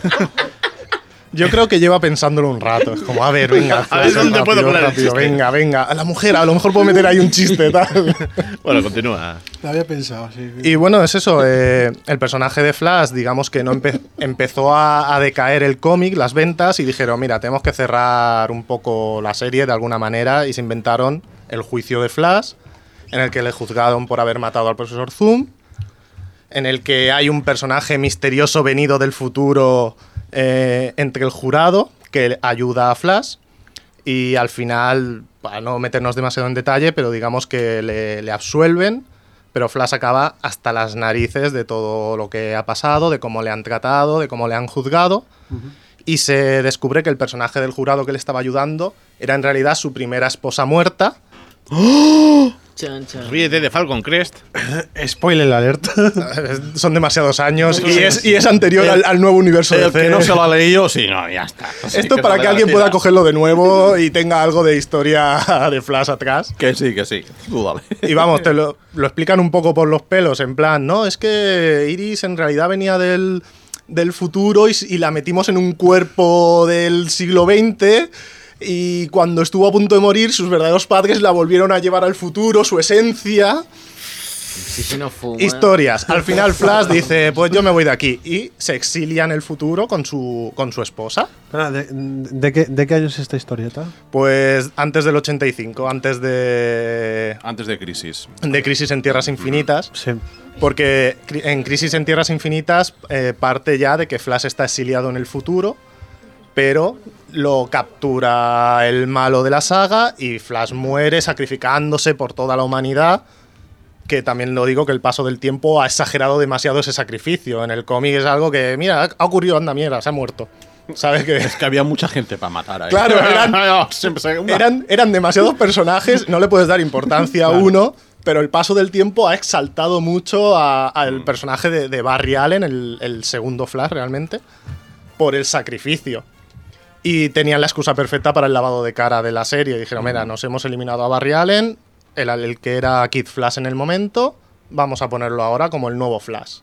Yo creo que lleva pensándolo un rato. Es como, a ver, venga. A ver, ¿dónde rápido, puedo poner el rápido, chiste? venga, venga. A la mujer, a lo mejor puedo meter ahí un chiste, tal. Bueno, continúa. Lo había pensado, sí. Y bueno, es eso. Eh, el personaje de Flash, digamos que no empe- empezó a, a decaer el cómic, las ventas, y dijeron, mira, tenemos que cerrar un poco la serie de alguna manera, y se inventaron el juicio de Flash, en el que le juzgaron por haber matado al profesor Zoom, en el que hay un personaje misterioso venido del futuro eh, entre el jurado que ayuda a Flash, y al final, para no meternos demasiado en detalle, pero digamos que le, le absuelven, pero Flash acaba hasta las narices de todo lo que ha pasado, de cómo le han tratado, de cómo le han juzgado, y se descubre que el personaje del jurado que le estaba ayudando era en realidad su primera esposa muerta. Chan, chan. Ríete de Falcon Crest. Spoiler alert. Son demasiados años y es, y es anterior al, al nuevo universo de El que no se lo ha leído, sí, no, ya está. Sí, Esto que para se que le alguien tira. pueda cogerlo de nuevo y tenga algo de historia de Flash atrás. Que sí, que sí. Tú dale. Y vamos, te lo, lo explican un poco por los pelos, en plan, no, es que Iris en realidad venía del, del futuro y, y la metimos en un cuerpo del siglo veinte, y cuando estuvo a punto de morir, sus verdaderos padres la volvieron a llevar al futuro, su esencia. Sí, sí, no fuma. Historias. Al final Flash dice, pues yo me voy de aquí. Y se exilia en el futuro con su, con su esposa. Espera, ¿De, de, qué, ¿De qué año es esta historieta? Pues antes del ochenta y cinco, antes de, Antes de Crisis. de Crisis en Tierras Infinitas. Sí. Porque cri- en Crisis en Tierras Infinitas eh, parte ya de que Flash está exiliado en el futuro, pero lo captura el malo de la saga y Flash muere sacrificándose por toda la humanidad, que también lo digo que el paso del tiempo ha exagerado demasiado ese sacrificio. En el cómic es algo que, mira, ha ocurrido, anda mierda, se ha muerto. ¿Sabes qué? Es que había mucha gente para matar ahí. Claro, eran, Siempre se- una- eran, eran demasiados personajes, no le puedes dar importancia a uno, pero el paso del tiempo ha exaltado mucho a- al personaje de, de Barry Allen, el, el segundo Flash realmente, por el sacrificio. Y tenían la excusa perfecta para el lavado de cara de la serie. Dijeron, mira, nos hemos eliminado a Barry Allen, el, el que era Kid Flash en el momento, vamos a ponerlo ahora como el nuevo Flash.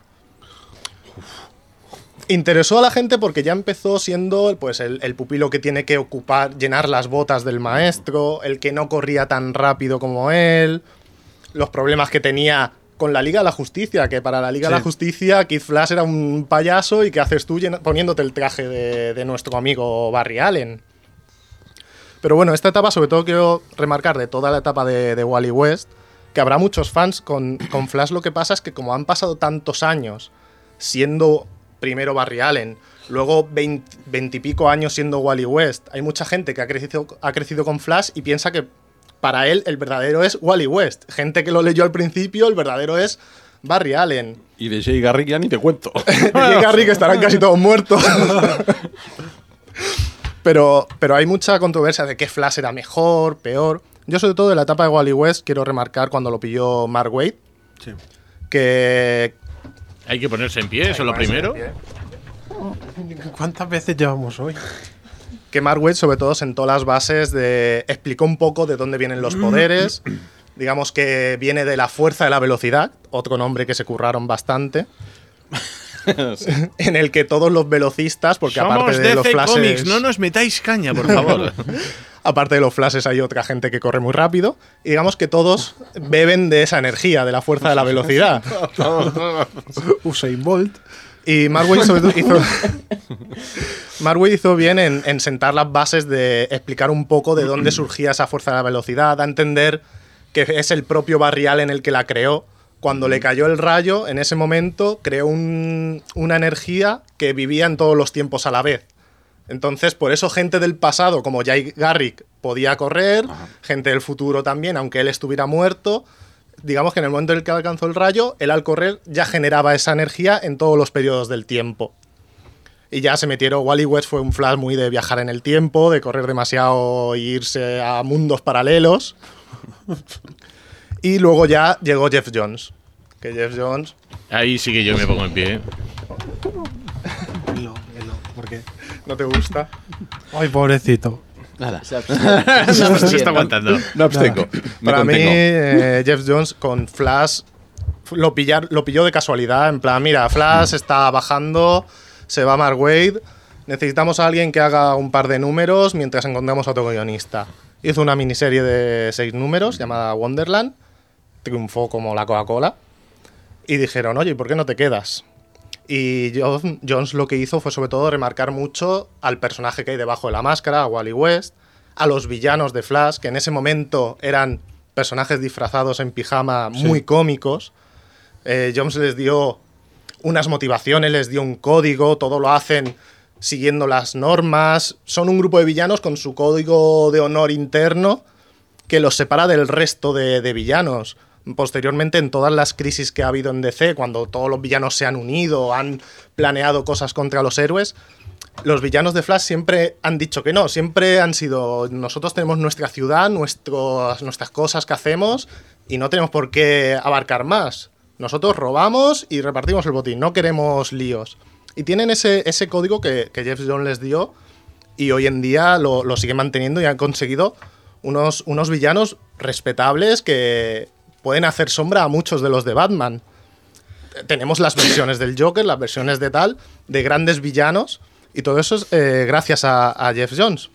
Interesó a la gente porque ya empezó siendo pues, el, el pupilo que tiene que ocupar, llenar las botas del maestro, el que no corría tan rápido como él, los problemas que tenía con la Liga de la Justicia, que para la Liga de la Justicia Kid Flash era un payaso y ¿qué haces tú llena- poniéndote el traje de, de nuestro amigo Barry Allen? Pero bueno, esta etapa sobre todo quiero remarcar de toda la etapa de, de Wally West, que habrá muchos fans con, con Flash. Lo que pasa es que como han pasado tantos años siendo primero Barry Allen, luego veinte y pico años siendo Wally West, hay mucha gente que ha crecido, ha crecido con Flash y piensa que para él el verdadero es Wally West. Gente que lo leyó al principio, el verdadero es Barry Allen. Y de Jay Garrick ya ni te cuento. Y Garry, que estarán casi todos muertos. pero, pero hay mucha controversia de qué Flash era mejor, peor. Yo sobre todo de la etapa de Wally West quiero remarcar cuando lo pilló Mark Waid, Sí. que... Hay que ponerse en pie, eso es lo primero. ¿Cuántas veces llevamos hoy? que Mark Waid sobre todo sentó las bases de... explicó un poco de dónde vienen los poderes. Digamos que viene de la fuerza de la velocidad, otro nombre que se curraron bastante. en el que todos los velocistas, porque Somos aparte de D C los flashes, Comics, no nos metáis caña, por favor. aparte de los flashes hay otra gente que corre muy rápido, y digamos que todos beben de esa energía, de la fuerza de la velocidad. Usain Bolt. Y Marway hizo, hizo, Marway hizo bien en, en sentar las bases de explicar un poco de dónde surgía esa fuerza de la velocidad, a entender que es el propio Barry Allen el que la creó. Cuando le cayó el rayo, en ese momento creó un, una energía que vivía en todos los tiempos a la vez. Entonces, por eso gente del pasado, como Jay Garrick, podía correr, Ajá. gente del futuro también, aunque él estuviera muerto. Digamos que en el momento en el que alcanzó el rayo, él al correr ya generaba esa energía en todos los periodos del tiempo. Y ya se metieron, Wally West fue un Flash muy de viajar en el tiempo, de correr demasiado e irse a mundos paralelos. Y luego ya llegó Jeff Jones. Que Jeff Jones... Ahí sí que yo me pongo en pie. No, no, ¿por qué? ¿No te gusta? Ay, pobrecito. Nada. Se, no, se está aguantando. No abstengo. Me Para mí, contengo. eh, Jeff Jones con Flash lo, pillar, lo pilló de casualidad. En plan, mira, Flash está bajando, se va Mark Waid. Necesitamos a alguien que haga un par de números mientras encontramos a otro guionista. Hizo una miniserie de seis números llamada Wonderland. Triunfó como la Coca-Cola. Y dijeron, oye, ¿por qué no te quedas? Y John, Jones lo que hizo fue sobre todo remarcar mucho al personaje que hay debajo de la máscara, a Wally West, a los villanos de Flash, que en ese momento eran personajes disfrazados en pijama muy sí. cómicos. Eh, Jones les dio unas motivaciones, les dio un código, todo lo hacen siguiendo las normas. Son un grupo de villanos con su código de honor interno que los separa del resto de, de villanos. Posteriormente, en todas las crisis que ha habido en D C, cuando todos los villanos se han unido, han planeado cosas contra los héroes, los villanos de Flash siempre han dicho que no, siempre han sido, nosotros tenemos nuestra ciudad, nuestros, nuestras cosas que hacemos y no tenemos por qué abarcar más. Nosotros robamos y repartimos el botín, no queremos líos. Y tienen ese, ese código que, que Jeff Jones les dio y hoy en día lo, lo siguen manteniendo y han conseguido unos, unos villanos respetables que pueden hacer sombra a muchos de los de Batman. Tenemos las versiones del Joker, las versiones de tal, de grandes villanos, y todo eso es eh, gracias a, a Jeff Jones.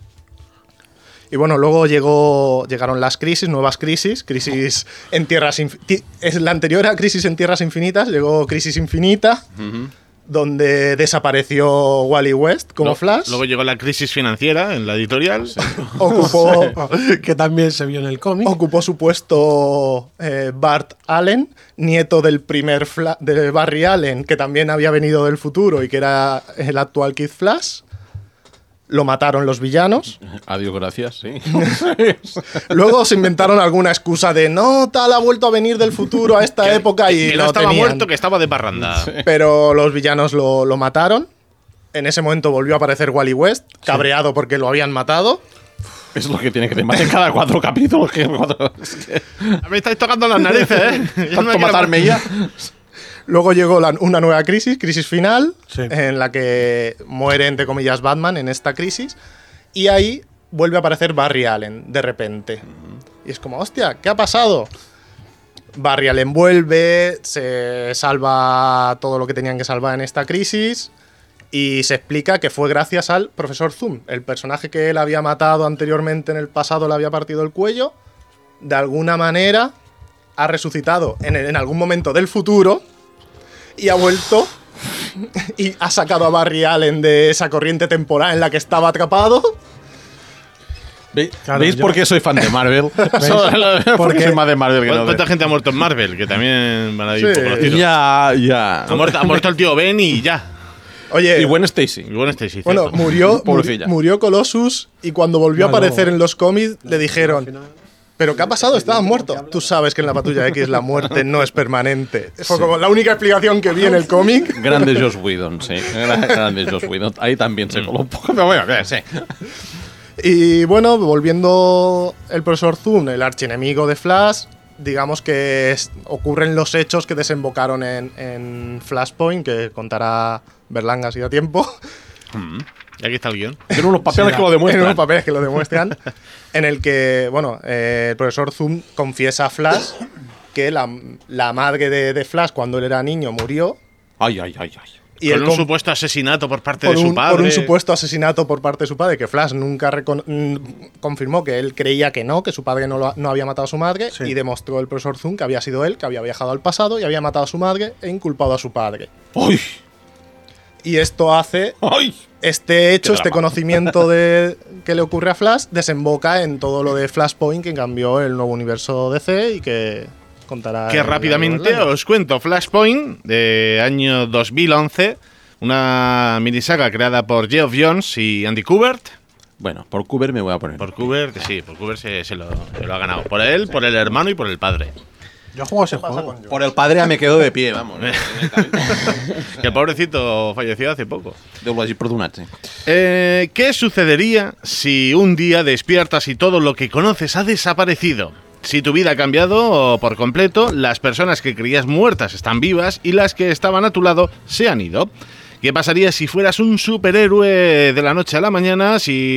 Y bueno, luego llegó, llegaron las crisis, nuevas crisis, crisis en tierras... Es la anterior a Crisis en Tierras Infinitas, llegó Crisis Infinita, uh-huh. donde desapareció Wally West como Lo, Flash. Luego llegó la crisis financiera en la editorial. Sí. Ocupó, que también se vio en el cómic. Ocupó su puesto eh, Bart Allen, nieto del primer Fla- de Barry Allen, que también había venido del futuro y que era el actual Kid Flash. Lo mataron los villanos. Adiós, gracias, sí. Luego se inventaron alguna excusa de no, tal ha vuelto a venir del futuro a esta que, época y que no no estaba tenían. muerto, que estaba de parranda. Sí. Pero los villanos lo, lo mataron. En ese momento volvió a aparecer Wally West, cabreado sí. porque lo habían matado. Es lo que tiene que matar en cada cuatro capítulos. Que cuatro... Es que... Me estáis tocando las narices, ¿eh? ¿Tanto matarme ya? Luego llegó la, una nueva crisis, crisis final, sí. en la que muere, entre comillas, Batman en esta crisis. Y ahí vuelve a aparecer Barry Allen, de repente. Uh-huh. Y es como, hostia, ¿qué ha pasado? Barry Allen vuelve, se salva todo lo que tenían que salvar en esta crisis. Y se explica que fue gracias al Profesor Zoom, el personaje que él había matado anteriormente en el pasado, le había partido el cuello. De alguna manera ha resucitado en, en algún momento del futuro. Y ha vuelto y ha sacado a Barry Allen de esa corriente temporal en la que estaba atrapado. ¿Ve? Claro, ¿Veis por qué soy fan de Marvel? Porque soy más de Marvel que no. ¿Cuánta gente ha muerto en Marvel? Que también van a ir sí. un poco los tiros. Ya, ya. Ha muerto, ha muerto el tío Ben y ya. Oye, y Gwen Stacy. Y Gwen Stacy. Bueno, murió, murió, murió Colossus y cuando volvió no, a aparecer no. en los cómics le dijeron... ¿Pero qué ha pasado? Estaba muerto. Tú sabes que en la Patrulla X la muerte no es permanente. Fue sí. como la única explicación que vi en el cómic. Grande Joss Whedon, sí. Grande Joss Whedon. Ahí también se coló un poco. Pero bueno, sí. Y bueno, volviendo el Profesor Zoom, el archienemigo de Flash, digamos que es, ocurren los hechos que desembocaron en, en Flashpoint, que contará Berlanga si da tiempo. Mm. Y aquí está el guión. Tiene unos papeles sí, que lo demuestran. Tiene unos papeles que lo demuestran. En el que, bueno, eh, el Profesor Zoom confiesa a Flash que la, la madre de, de Flash, cuando él era niño, murió. Ay, ay, ay, ay. Y con él un con- supuesto asesinato por parte por de su un, padre. por un supuesto asesinato por parte de su padre, que Flash nunca recon- mm, confirmó que él creía que no, que su padre no, lo- no había matado a su madre, Sí. y demostró el profesor Zoom que había sido él, que había viajado al pasado y había matado a su madre e inculpado a su padre. ¡Uy! Y esto hace, ¡Ay! este hecho, Qué este drama. conocimiento de que le ocurre a Flash, desemboca en todo lo de Flashpoint, que cambió el nuevo universo D C y que contará. Que el- rápidamente el año. os cuento. Flashpoint, de año dos mil once, una minisaga creada por Geoff Johns y Andy Kubert. Bueno, por Kuber me voy a poner. Por Kubert, sí, por Kubert se, se lo, se lo ha ganado. Por él, por el hermano y por el padre. Yo juego ese juego. Por el padre me quedo de pie, vamos. Que el pobrecito falleció hace poco. Déu l'hagi perdonat, sí. Eh, ¿Qué sucedería si un día despiertas y todo lo que conoces ha desaparecido? Si tu vida ha cambiado por completo, las personas que creías muertas están vivas y las que estaban a tu lado se han ido. ¿Qué pasaría si fueras un superhéroe de la noche a la mañana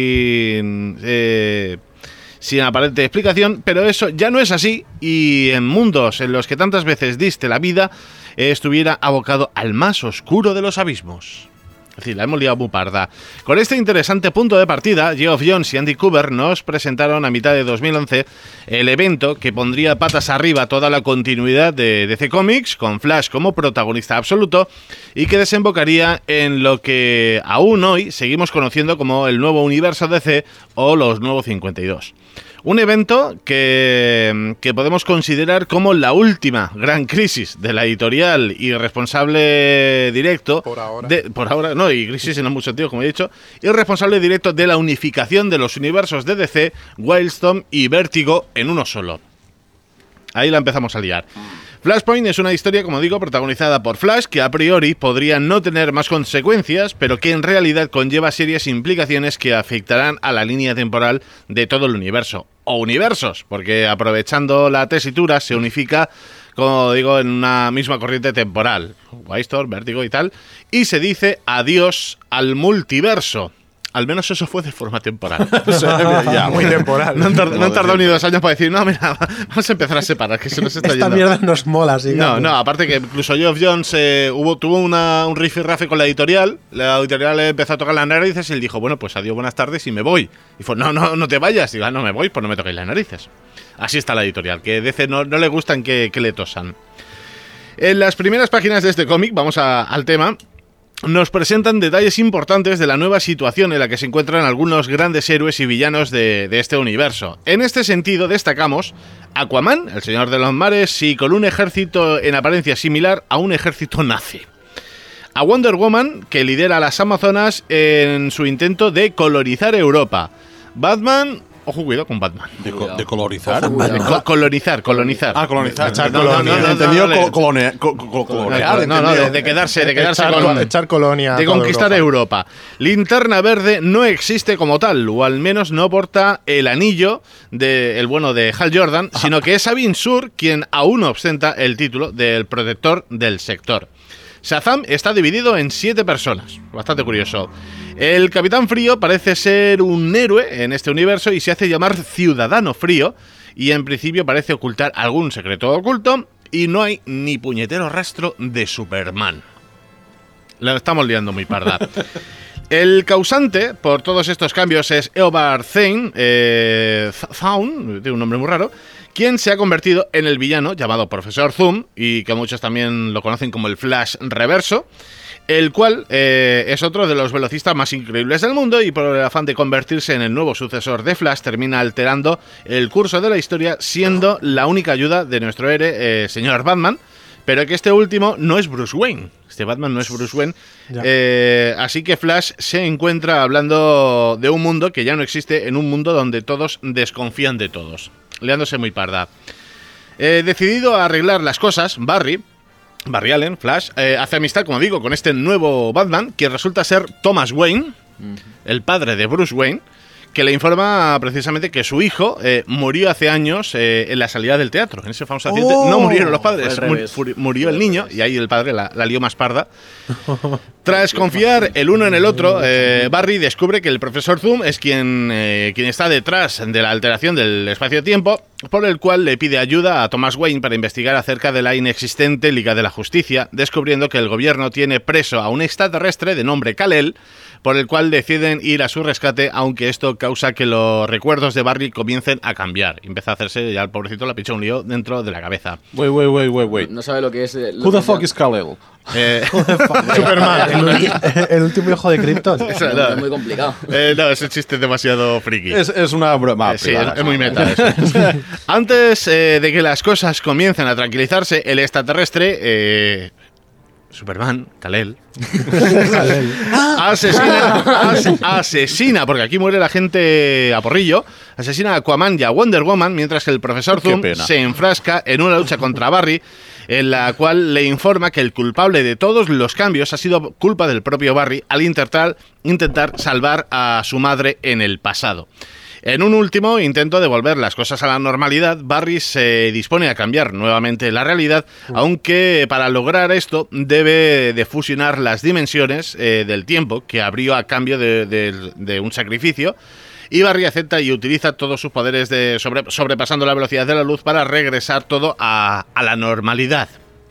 sin, eh, sin aparente explicación? Pero eso ya no es así y en mundos en los que tantas veces diste la vida, eh, estuviera abocado al más oscuro de los abismos. Es decir, la hemos liado muy parda. Con este interesante punto de partida, Geoff Johns y Andy Kubert nos presentaron a mitad de dos mil once el evento que pondría patas arriba toda la continuidad de D C Comics, con Flash como protagonista absoluto, y que desembocaría en lo que aún hoy seguimos conociendo como el nuevo universo D C o los nuevos cincuenta y dos. Un evento que, que podemos considerar como la última gran crisis de la editorial y responsable directo. Por ahora. De, por ahora, no, y crisis en muchos sentidos, como he dicho. Y responsable directo de la unificación de los universos de D C, Wildstorm y Vértigo en uno solo. Ahí la empezamos a liar. Flashpoint es una historia, como digo, protagonizada por Flash, que a priori podría no tener más consecuencias, pero que en realidad conlleva serias implicaciones que afectarán a la línea temporal de todo el universo. O universos, porque aprovechando la tesitura se unifica, como digo, en una misma corriente temporal. Wildstorm, Vértigo y tal. Y se dice adiós al multiverso. Al menos eso fue de forma temporal. Ya, muy temporal. No han, tard- no han tardado ni dos años para decir, no, mira, vamos a empezar a separar, que se nos está Esta yendo. mierda nos mola, sí. No, no, aparte que incluso Geoff Johns eh, hubo, tuvo una, un rifirrafe con la editorial. La editorial le empezó a tocar las narices y él dijo, bueno, pues adiós, buenas tardes y me voy. Y fue, no, no, no te vayas. Y digo, ah, no me voy, pues no me toquéis las narices. Así está la editorial, que D C no, no le gustan que, que le tosan. En las primeras páginas de este cómic, vamos a- al tema, nos presentan detalles importantes de la nueva situación en la que se encuentran algunos grandes héroes y villanos de, de este universo. En este sentido, destacamos Aquaman, el señor de los mares, y con un ejército en apariencia similar a un ejército nazi. A Wonder Woman, que lidera a las Amazonas en su intento de colonizar Europa. Batman... Ojo, cuidado con Batman. De, co- de colorizar. De co- colonizar, colonizar. Ah, colonizar. Echar No, no, colonia. no, no, no, Entendido no, col- no, colone- co- co- colorear, no, no, de, entendido. de quedarse, de quedarse echar, con... echar colonia. a de toda conquistar Europa. Linterna Verde no existe como tal, o al menos no porta el anillo de el bueno de Hal Jordan, sino que es Sabin Sur quien aún ostenta el título del protector del sector. Shazam está dividido en siete personas, bastante curioso. El Capitán Frío parece ser un héroe en este universo y se hace llamar Ciudadano Frío, y en principio parece ocultar algún secreto oculto, y no hay ni puñetero rastro de Superman. La estamos liando muy parda. El causante por todos estos cambios es Eobard Thawne, eh, Thawne, tiene un nombre muy raro, quien se ha convertido en el villano llamado Profesor Zoom, y que muchos también lo conocen como el Flash Reverso, el cual eh, es otro de los velocistas más increíbles del mundo y por el afán de convertirse en el nuevo sucesor de Flash termina alterando el curso de la historia, siendo la única ayuda de nuestro héroe, eh, señor Batman, pero que este último no es Bruce Wayne. Este Batman no es Bruce Wayne. Eh, así que Flash se encuentra hablando de un mundo que ya no existe, en un mundo donde todos desconfían de todos. Leándose muy parda. Eh, decidido a arreglar las cosas, Barry, Barry Allen, Flash, eh, hace amistad, como digo, con este nuevo Batman, que resulta ser Thomas Wayne, el padre de Bruce Wayne, que le informa precisamente que su hijo eh, murió hace años eh, en la salida del teatro. En ese famoso accidente Oh, no murieron los padres, fue al mu- revés. furi- murió el niño y ahí el padre la, la lió más parda. Tras confiar el uno en el otro, eh, Barry descubre que el profesor Zoom es quien, eh, quien está detrás de la alteración del espacio-tiempo por el cual le pide ayuda a Thomas Wayne para investigar acerca de la inexistente Liga de la Justicia, descubriendo que el gobierno tiene preso a un extraterrestre de nombre Kal-El, por el cual deciden ir a su rescate, aunque esto causa que los recuerdos de Barry comiencen a cambiar. Empieza a hacerse, ya el pobrecito le picha un lío dentro de la cabeza. Wait, wait, wait, wait, wait. No sabe lo que es... eh, lo Who the que fuck sea. is Kal-El? Eh, Superman. El, ulti- el último hijo de Krypton. Eso, Es no. muy complicado. Eh, no, ese chiste es demasiado friki. Es, es una broma. Eh, sí, es, es muy meta eso. Antes eh, de que las cosas comiencen a tranquilizarse, el extraterrestre, eh, Superman, Kal-El, asesina, as- asesina, porque aquí muere la gente a porrillo, asesina a Aquaman y a Wonder Woman, mientras que el profesor Qué Zoom pena. se enfrasca en una lucha contra Barry, en la cual le informa que el culpable de todos los cambios ha sido culpa del propio Barry al intentar, intentar salvar a su madre en el pasado. En un último intento de volver las cosas a la normalidad, Barry se dispone a cambiar nuevamente la realidad, aunque para lograr esto debe de fusionar las dimensiones eh, del tiempo que abrió a cambio de, de- de un sacrificio. Y Barry acepta y utiliza todos sus poderes de sobre- sobrepasando la velocidad de la luz para regresar todo a, a la normalidad.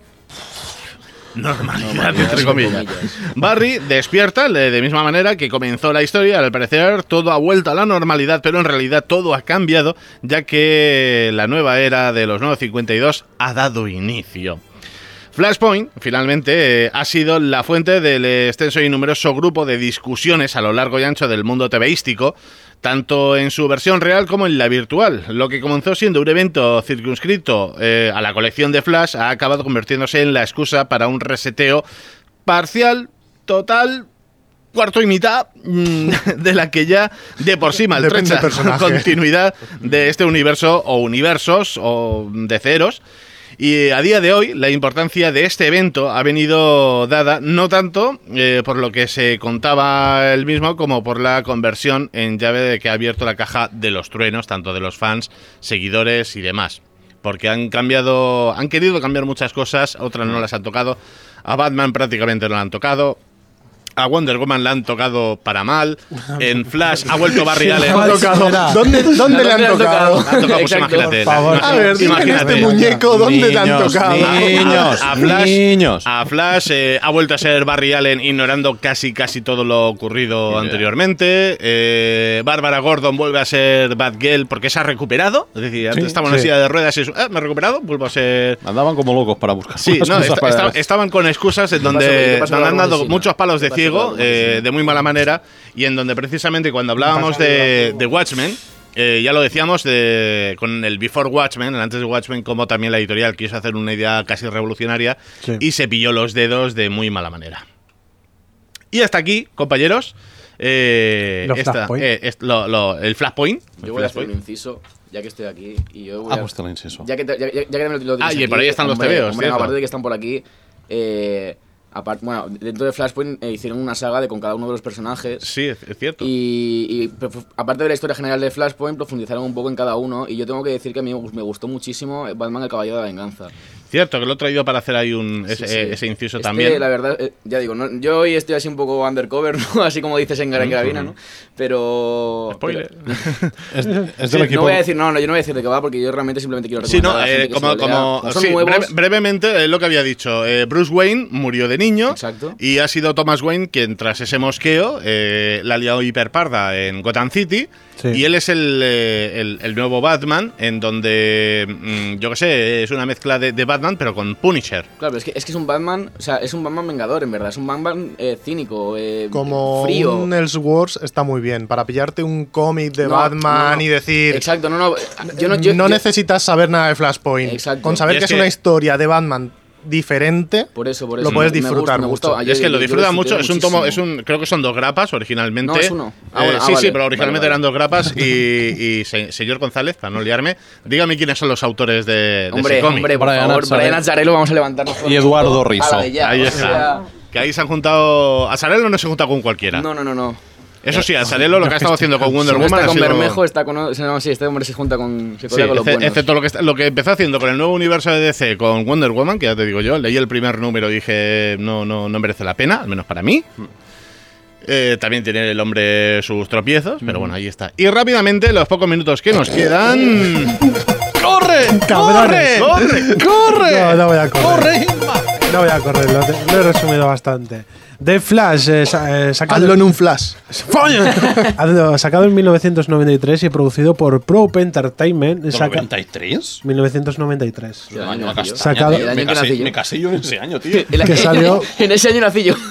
Normalidad, entre comillas. Barry despierta de, de misma manera que comenzó la historia. Al parecer todo ha vuelto a la normalidad, pero en realidad todo ha cambiado, ya que la nueva era de los nuevos cincuenta y dos ha dado inicio. Flashpoint, finalmente, eh, ha sido la fuente del extenso y numeroso grupo de discusiones a lo largo y ancho del mundo tebeístico, tanto en su versión real como en la virtual. Lo que comenzó siendo un evento circunscrito eh, a la colección de Flash ha acabado convirtiéndose en la excusa para un reseteo parcial, total, cuarto y mitad mm, de la que ya de por sí Depende maltrecha del personaje. continuidad de este universo o universos o de ceros. Y a día de hoy la importancia de este evento ha venido dada no tanto eh, por lo que se contaba él mismo como por la conversión en llave de que ha abierto la caja de los truenos, tanto de los fans, seguidores y demás. Porque han cambiado, han querido cambiar muchas cosas, otras no las han tocado. A Batman prácticamente no la han tocado. A Wonder Woman la han tocado para mal. En Flash ha vuelto Barry Allen. Han tocado. ¿Dónde, dónde le han tocado? La han tocado, pues Exacto. imagínate. Por favor. A ver, dime en Imagínate. este muñeco dónde te han Niños, tocado. niños. A, a Flash, niños. a Flash eh, ha vuelto a ser Barry Allen ignorando casi casi todo lo ocurrido Yeah. anteriormente. Eh, Bárbara Gordon vuelve a ser Batgirl porque se ha recuperado. Es decir, antes estaba en una sí. silla de ruedas y eso, eh, me he recuperado, vuelvo a ser... Andaban como locos para buscar. Sí, unas no, cosas esta- para- esta- estaban con excusas en ¿Qué pasó? donde, ¿Qué pasó donde han con la dado Morricina? muchos palos de ¿Qué pasó ciego con la eh, Morricina? de muy mala manera y en donde precisamente cuando hablábamos de, de Watchmen, eh, ya lo decíamos de, con el Before Watchmen, el antes de Watchmen, como también la editorial quiso hacer una idea casi revolucionaria Sí. y se pilló los dedos de muy mala manera. Y hasta aquí, compañeros, eh, Los esta- Flashpoint. eh, es- lo- lo- el Flashpoint. el Yo voy a hacer un Flashpoint. inciso, ya que estoy aquí. Y yo voy Ah, a, pues te lo insisto. ya que, te- ya, ya- ya que me lo, lo Ah, tienes y por aquí, ahí están los hombre, tebeos, hombre, cierto. aparte de que están por aquí, eh, apart- bueno, dentro de Flashpoint eh, hicieron una saga de con cada uno de los personajes. Sí, es, es cierto. Y, y profu- aparte de la historia general de Flashpoint, profundizaron un poco en cada uno. Y yo tengo que decir que a mí me gus- me gustó muchísimo Batman el Caballero de la Venganza. Cierto, que lo he traído para hacer ahí un, ese, Sí, sí. ese inciso Este, también. La verdad, eh, ya digo, ¿no? Yo hoy estoy así un poco undercover, ¿no? Así como dices en Gara Carabina, ¿no? Pero... Spoiler. Es, es del Sí, equipo. no voy a decir, no, no, yo no voy a decir de qué va porque yo realmente simplemente quiero Sí, recomendar no, a la gente eh, que como, se lo lea. como, Como son sí, nuevos, breve- brevemente es lo que había dicho. Eh, Bruce Wayne murió de niño. Exacto. Y ha sido Thomas Wayne quien, tras ese mosqueo, eh, la ha liado hiperparda en Gotham City. Sí. Y él es el, eh, el, el nuevo Batman, en donde, mm, yo qué sé, es una mezcla de, de Batman, pero con Punisher. Claro, pero es que, es que es un Batman, o sea, es un Batman vengador, en verdad. Es un Batman eh, cínico, eh, Como frío. un Elseworlds está muy bien. Para pillarte un cómic de No, Batman no, no. y decir. Exacto, no, no. Yo no, yo- no yo- necesitas saber nada de Flashpoint. Exacto. Con saber Y es que es que- una historia de Batman diferente. Por eso, por Lo eso. puedes me- me disfrutar gusta, me mucho. gustó. Y es que Yo- lo yo disfruta disfruté mucho, es un tomo, es muchísimo. un, creo que son dos grapas originalmente. No, es uno. Ah, Eh, bueno, ah, sí, sí, vale, pero originalmente vale, eran dos grapas. Y, y se- señor González, para no liarme, dígame quiénes son los autores de, de Hombre, ese cómic. hombre, por Brian favor, Azzarello. Brian Azzarello, vamos a levantarnos. Y Eduardo Rizzo. Ala, ya, Ahí o está. sea, Que ahí se han juntado. Azarello no se junta con cualquiera. No, no, no, no. Eso sí, Azarello lo que ha estado haciendo con Wonder Si no Woman está ha con sido- Bermejo, está con... No, sí, este hombre se junta con... Se Sí, cuela con los exce- buenos. excepto lo que, está- lo que empezó haciendo con el nuevo universo de D C con Wonder Woman, que ya te digo yo, leí el primer número y dije no, no, no merece la pena, al menos para mí. Eh, también tiene el hombre sus tropiezos, pero bueno, ahí está. Y rápidamente, los pocos minutos que nos quedan, ¡Corre! Cabrones. ¡Corre! ¡Corre! No, no voy a correr. ¡Corre, Inma! No voy a correr, lo, te- lo he resumido bastante. The Flash, eh, sa- eh, sacado, Hazlo en un flash. Hazlo- sacado en mil novecientos noventa y tres y producido por Probe Entertainment. Saca- ¿noventa y tres? mil novecientos noventa y tres. El año Una nací yo. castaña, Sacado- tío. El año Me que casé, nací yo. me casé yo en ese año, tío. El- Que salió- En ese año nací yo.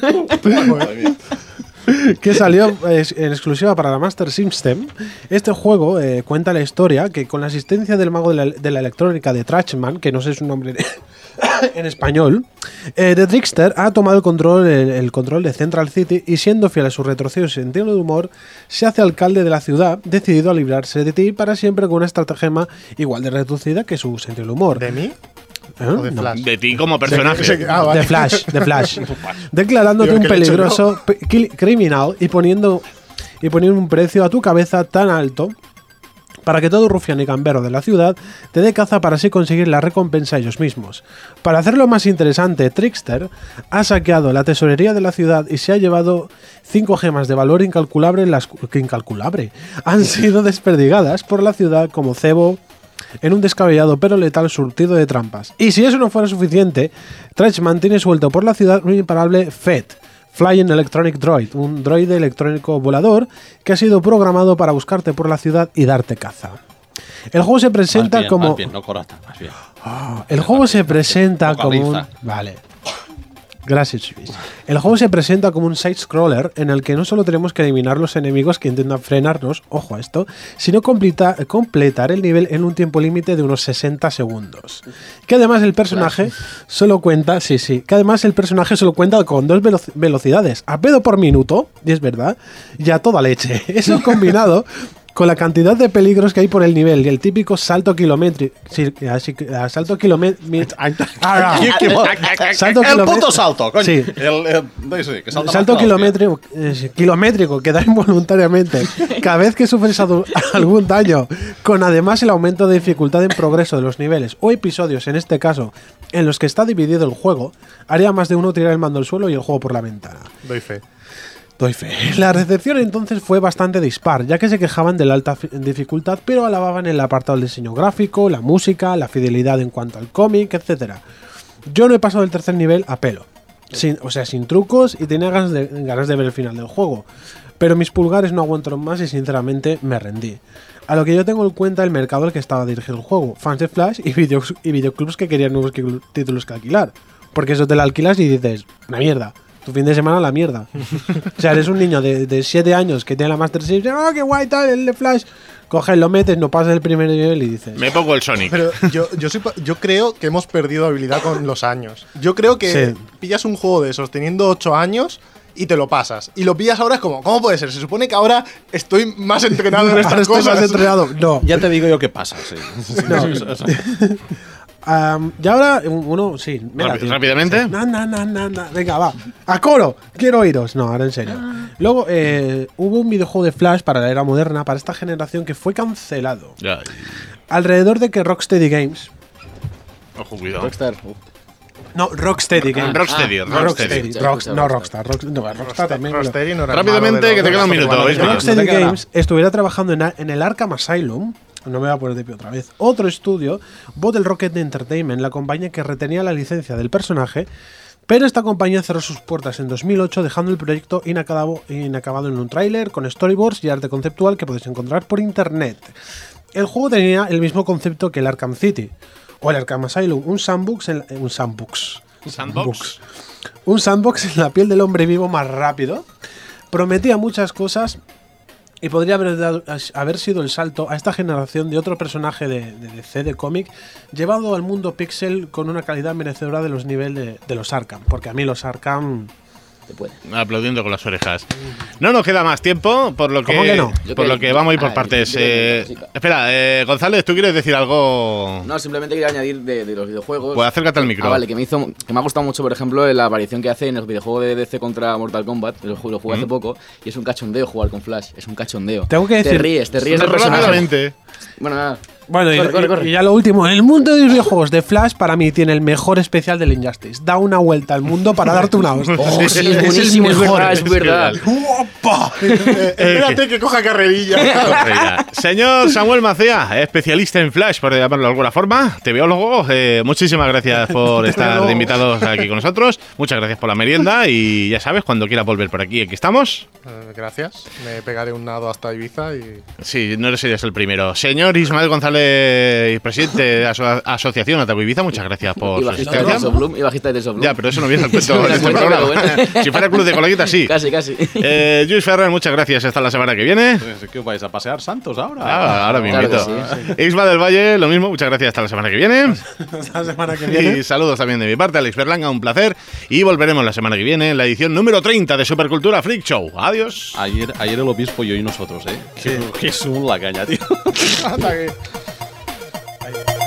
Que salió eh, en exclusiva para la Master System. Este juego eh, cuenta la historia que con la asistencia del mago de la, de la electrónica de Trashman, que no sé su nombre en español, eh, The Trickster ha tomado el control, el, el control de Central City y siendo fiel a su retroceso y sentido de humor, se hace alcalde de la ciudad, decidido a librarse de ti para siempre con una estratagema igual de reducida que su sentido del humor. ¿De mí? ¿Eh? ¿O de No. Flash? De ti como personaje. Sé que- ah, vale. De Flash, de Flash. Declarándote Digo, un ¿qué le he hecho peligroso pe- cri- criminal y poniendo, y poniendo un precio a tu cabeza tan alto para que todo rufián y gambero de la ciudad te dé caza para así conseguir la recompensa ellos mismos. Para hacerlo más interesante, Trickster ha saqueado la tesorería de la ciudad y se ha llevado cinco gemas de valor incalculable, las cu- que incalculable han sido desperdigadas por la ciudad como cebo en un descabellado pero letal surtido de trampas. Y si eso no fuera suficiente, Trashman tiene suelto por la ciudad un imparable F E D, Flying Electronic Droid, un droide electrónico volador que ha sido programado para buscarte por la ciudad y darte caza. El juego se presenta Más bien, como más bien, no corata, más bien. el juego se presenta como un Vocaliza. vale. Gracias, Luis. El juego se presenta como un side-scroller en el que no solo tenemos que eliminar los enemigos que intentan frenarnos, ojo a esto, sino completa- completar el nivel en un tiempo límite de unos sesenta segundos. Que además el personaje solo cuenta, sí, sí, que además el personaje solo cuenta con dos velo- velocidades, a pedo por minuto, y es verdad, y a toda leche. Eso combinado con la cantidad de peligros que hay por el nivel y el típico salto kilométrico. Sí, así que- a salto kilométrico. Salto El kilome- puto salto, coño. Sí. El, el- sí, que salta El más salto que la kilométrico, eh, sí, kilométrico que da involuntariamente cada vez que sufres adu- algún daño, con además el aumento de dificultad en progreso de los niveles o episodios, en este caso, en los que está dividido el juego, haría más de uno tirar el mando al suelo y el juego por la ventana. Doy fe. Doy fe. La recepción entonces fue bastante dispar, ya que se quejaban de la alta fi- dificultad, pero alababan el apartado del diseño gráfico, la música, la fidelidad en cuanto al cómic, etcétera. Yo no he pasado el tercer nivel a pelo, sin, o sea, sin trucos, y tenía ganas de, ganas de ver el final del juego, pero mis pulgares no aguantaron más y sinceramente me rendí. A lo que yo tengo en cuenta el mercado al que estaba dirigido el juego, fans de Flash y, videos, y videoclubs que querían nuevos qui- títulos que alquilar, porque eso te lo alquilas y dices, una mierda. Tu fin de semana la mierda. O sea, eres un niño de siete años que tiene la Master System. ¡Ah, qué guay tal! El de Flash. Coges, lo metes, no pasas el primer nivel y dices. Me pongo el Sonic. Pero yo, yo, soy pa- yo creo que hemos perdido habilidad con los años. Yo creo que Sí. pillas un juego de esos teniendo ocho años y te lo pasas. Y lo pillas ahora es como, ¿cómo puede ser? Se supone que ahora estoy más entrenado en Ahora estas estoy cosas. más entrenado. No. Ya te digo yo qué pasa, sí. No. Eso- eso- Am, y ahora, uno, sí. venga, Rápi- tío. rápidamente. Na, na, na, na, na. Venga, va. A coro. Quiero oíros. No, ahora en serio. Luego, eh, hubo un videojuego de Flash para la era moderna, para esta generación, que fue cancelado. Ya. Alrededor de que Rocksteady Games. Ojo, cuidado. Rockstar. Uf. No, Rocksteady Games. Rocksteady, Ah, No, Rocksteady. Rocksteady. Sí, Rock- sí, no, sí. Rockstar. Rock- no, Rockstar también. Rocksteady no era Rápidamente, malo de que te los- queda un de los minuto, jugadores. Isma. Rocksteady ¿Dónde quedará? Games estuviera trabajando en, a- en el Arkham Asylum, no me voy a poner de pie otra vez, otro estudio, Bottle Rocket Entertainment, la compañía que retenía la licencia del personaje, pero esta compañía cerró sus puertas en dos mil ocho dejando el proyecto inacabado, inacabado en un tráiler con storyboards y arte conceptual que podéis encontrar por internet. El juego tenía el mismo concepto que el Arkham City, o el Arkham Asylum, un sandbox en, un sandbox. Sandbox. Un sandbox en la piel del hombre vivo más rápido. Prometía muchas cosas y podría haber, dado- haber sido el salto a esta generación de otro personaje de, de D C, de cómic, llevado al mundo pixel con una calidad merecedora de los niveles de, de los Arkham. Porque a mí los Arkham... Te puede. Aplaudiendo con las orejas. No nos queda más tiempo, por lo que, ¿Cómo que no? Yo por que- lo que vamos a ir por Ah, partes. yo que- Eh, música. espera, eh, González, ¿tú quieres decir algo? No, simplemente quería añadir de, de los videojuegos. Pues acércate al micro. Ah, vale, que me hizo, que me ha gustado mucho, por ejemplo, la aparición que hace en el videojuego de D C contra Mortal Kombat. Lo, ju- lo jugué hace poco y es un cachondeo jugar con Flash. Es un cachondeo. Tengo que Te decir- ríes, te ríes del personaje. Rápidamente. Bueno, nada. Bueno, y, Corre, corre, y- corre. y ya lo último, el mundo de los videojuegos de Flash para mí tiene el mejor especial del Injustice. Da una vuelta al mundo para darte una hostia. Oh, sí, es Ese buenísimo, es mejor. verdad, es verdad. ¡Opa! Espérate que coja carrerilla. Correcta. Señor Samuel Macea, especialista en Flash, por llamarlo de alguna forma, tebeólogo, eh, muchísimas gracias por estar de invitados aquí con nosotros. Muchas gracias por la merienda y ya sabes, cuando quieras volver por aquí, aquí estamos. Eh, gracias. Me pegaré un nado hasta Ibiza y. Sí, no serías el primero. Señor Ismael González, presidente de la aso- Asociación Ataco Ibiza, muchas gracias por Y su bajista de asistencia. Tenso Bloom, y bajista de Tenso Bloom. Ya, pero eso no viene al cuento Eso no de viene este al cuento, programa. pero bueno. Si fuera club de coleguitas, sí. Casi, casi. Eh, Luis Ferrer, muchas gracias. Hasta la semana que viene. Pues, ¿qué os vais a pasear santos ahora? Ah, ahora me Claro invito. que Isma del Valle, lo mismo, muchas gracias. Hasta la semana que viene. La semana que viene. Y saludos también de mi parte, Alex Berlanga, un placer. Y volveremos la semana que viene en la edición número treinta de Supercultura Freak Show. Adiós. Ayer, ayer el obispo y hoy nosotros, ¿eh? Que, que es un la caña, tío. Hasta que-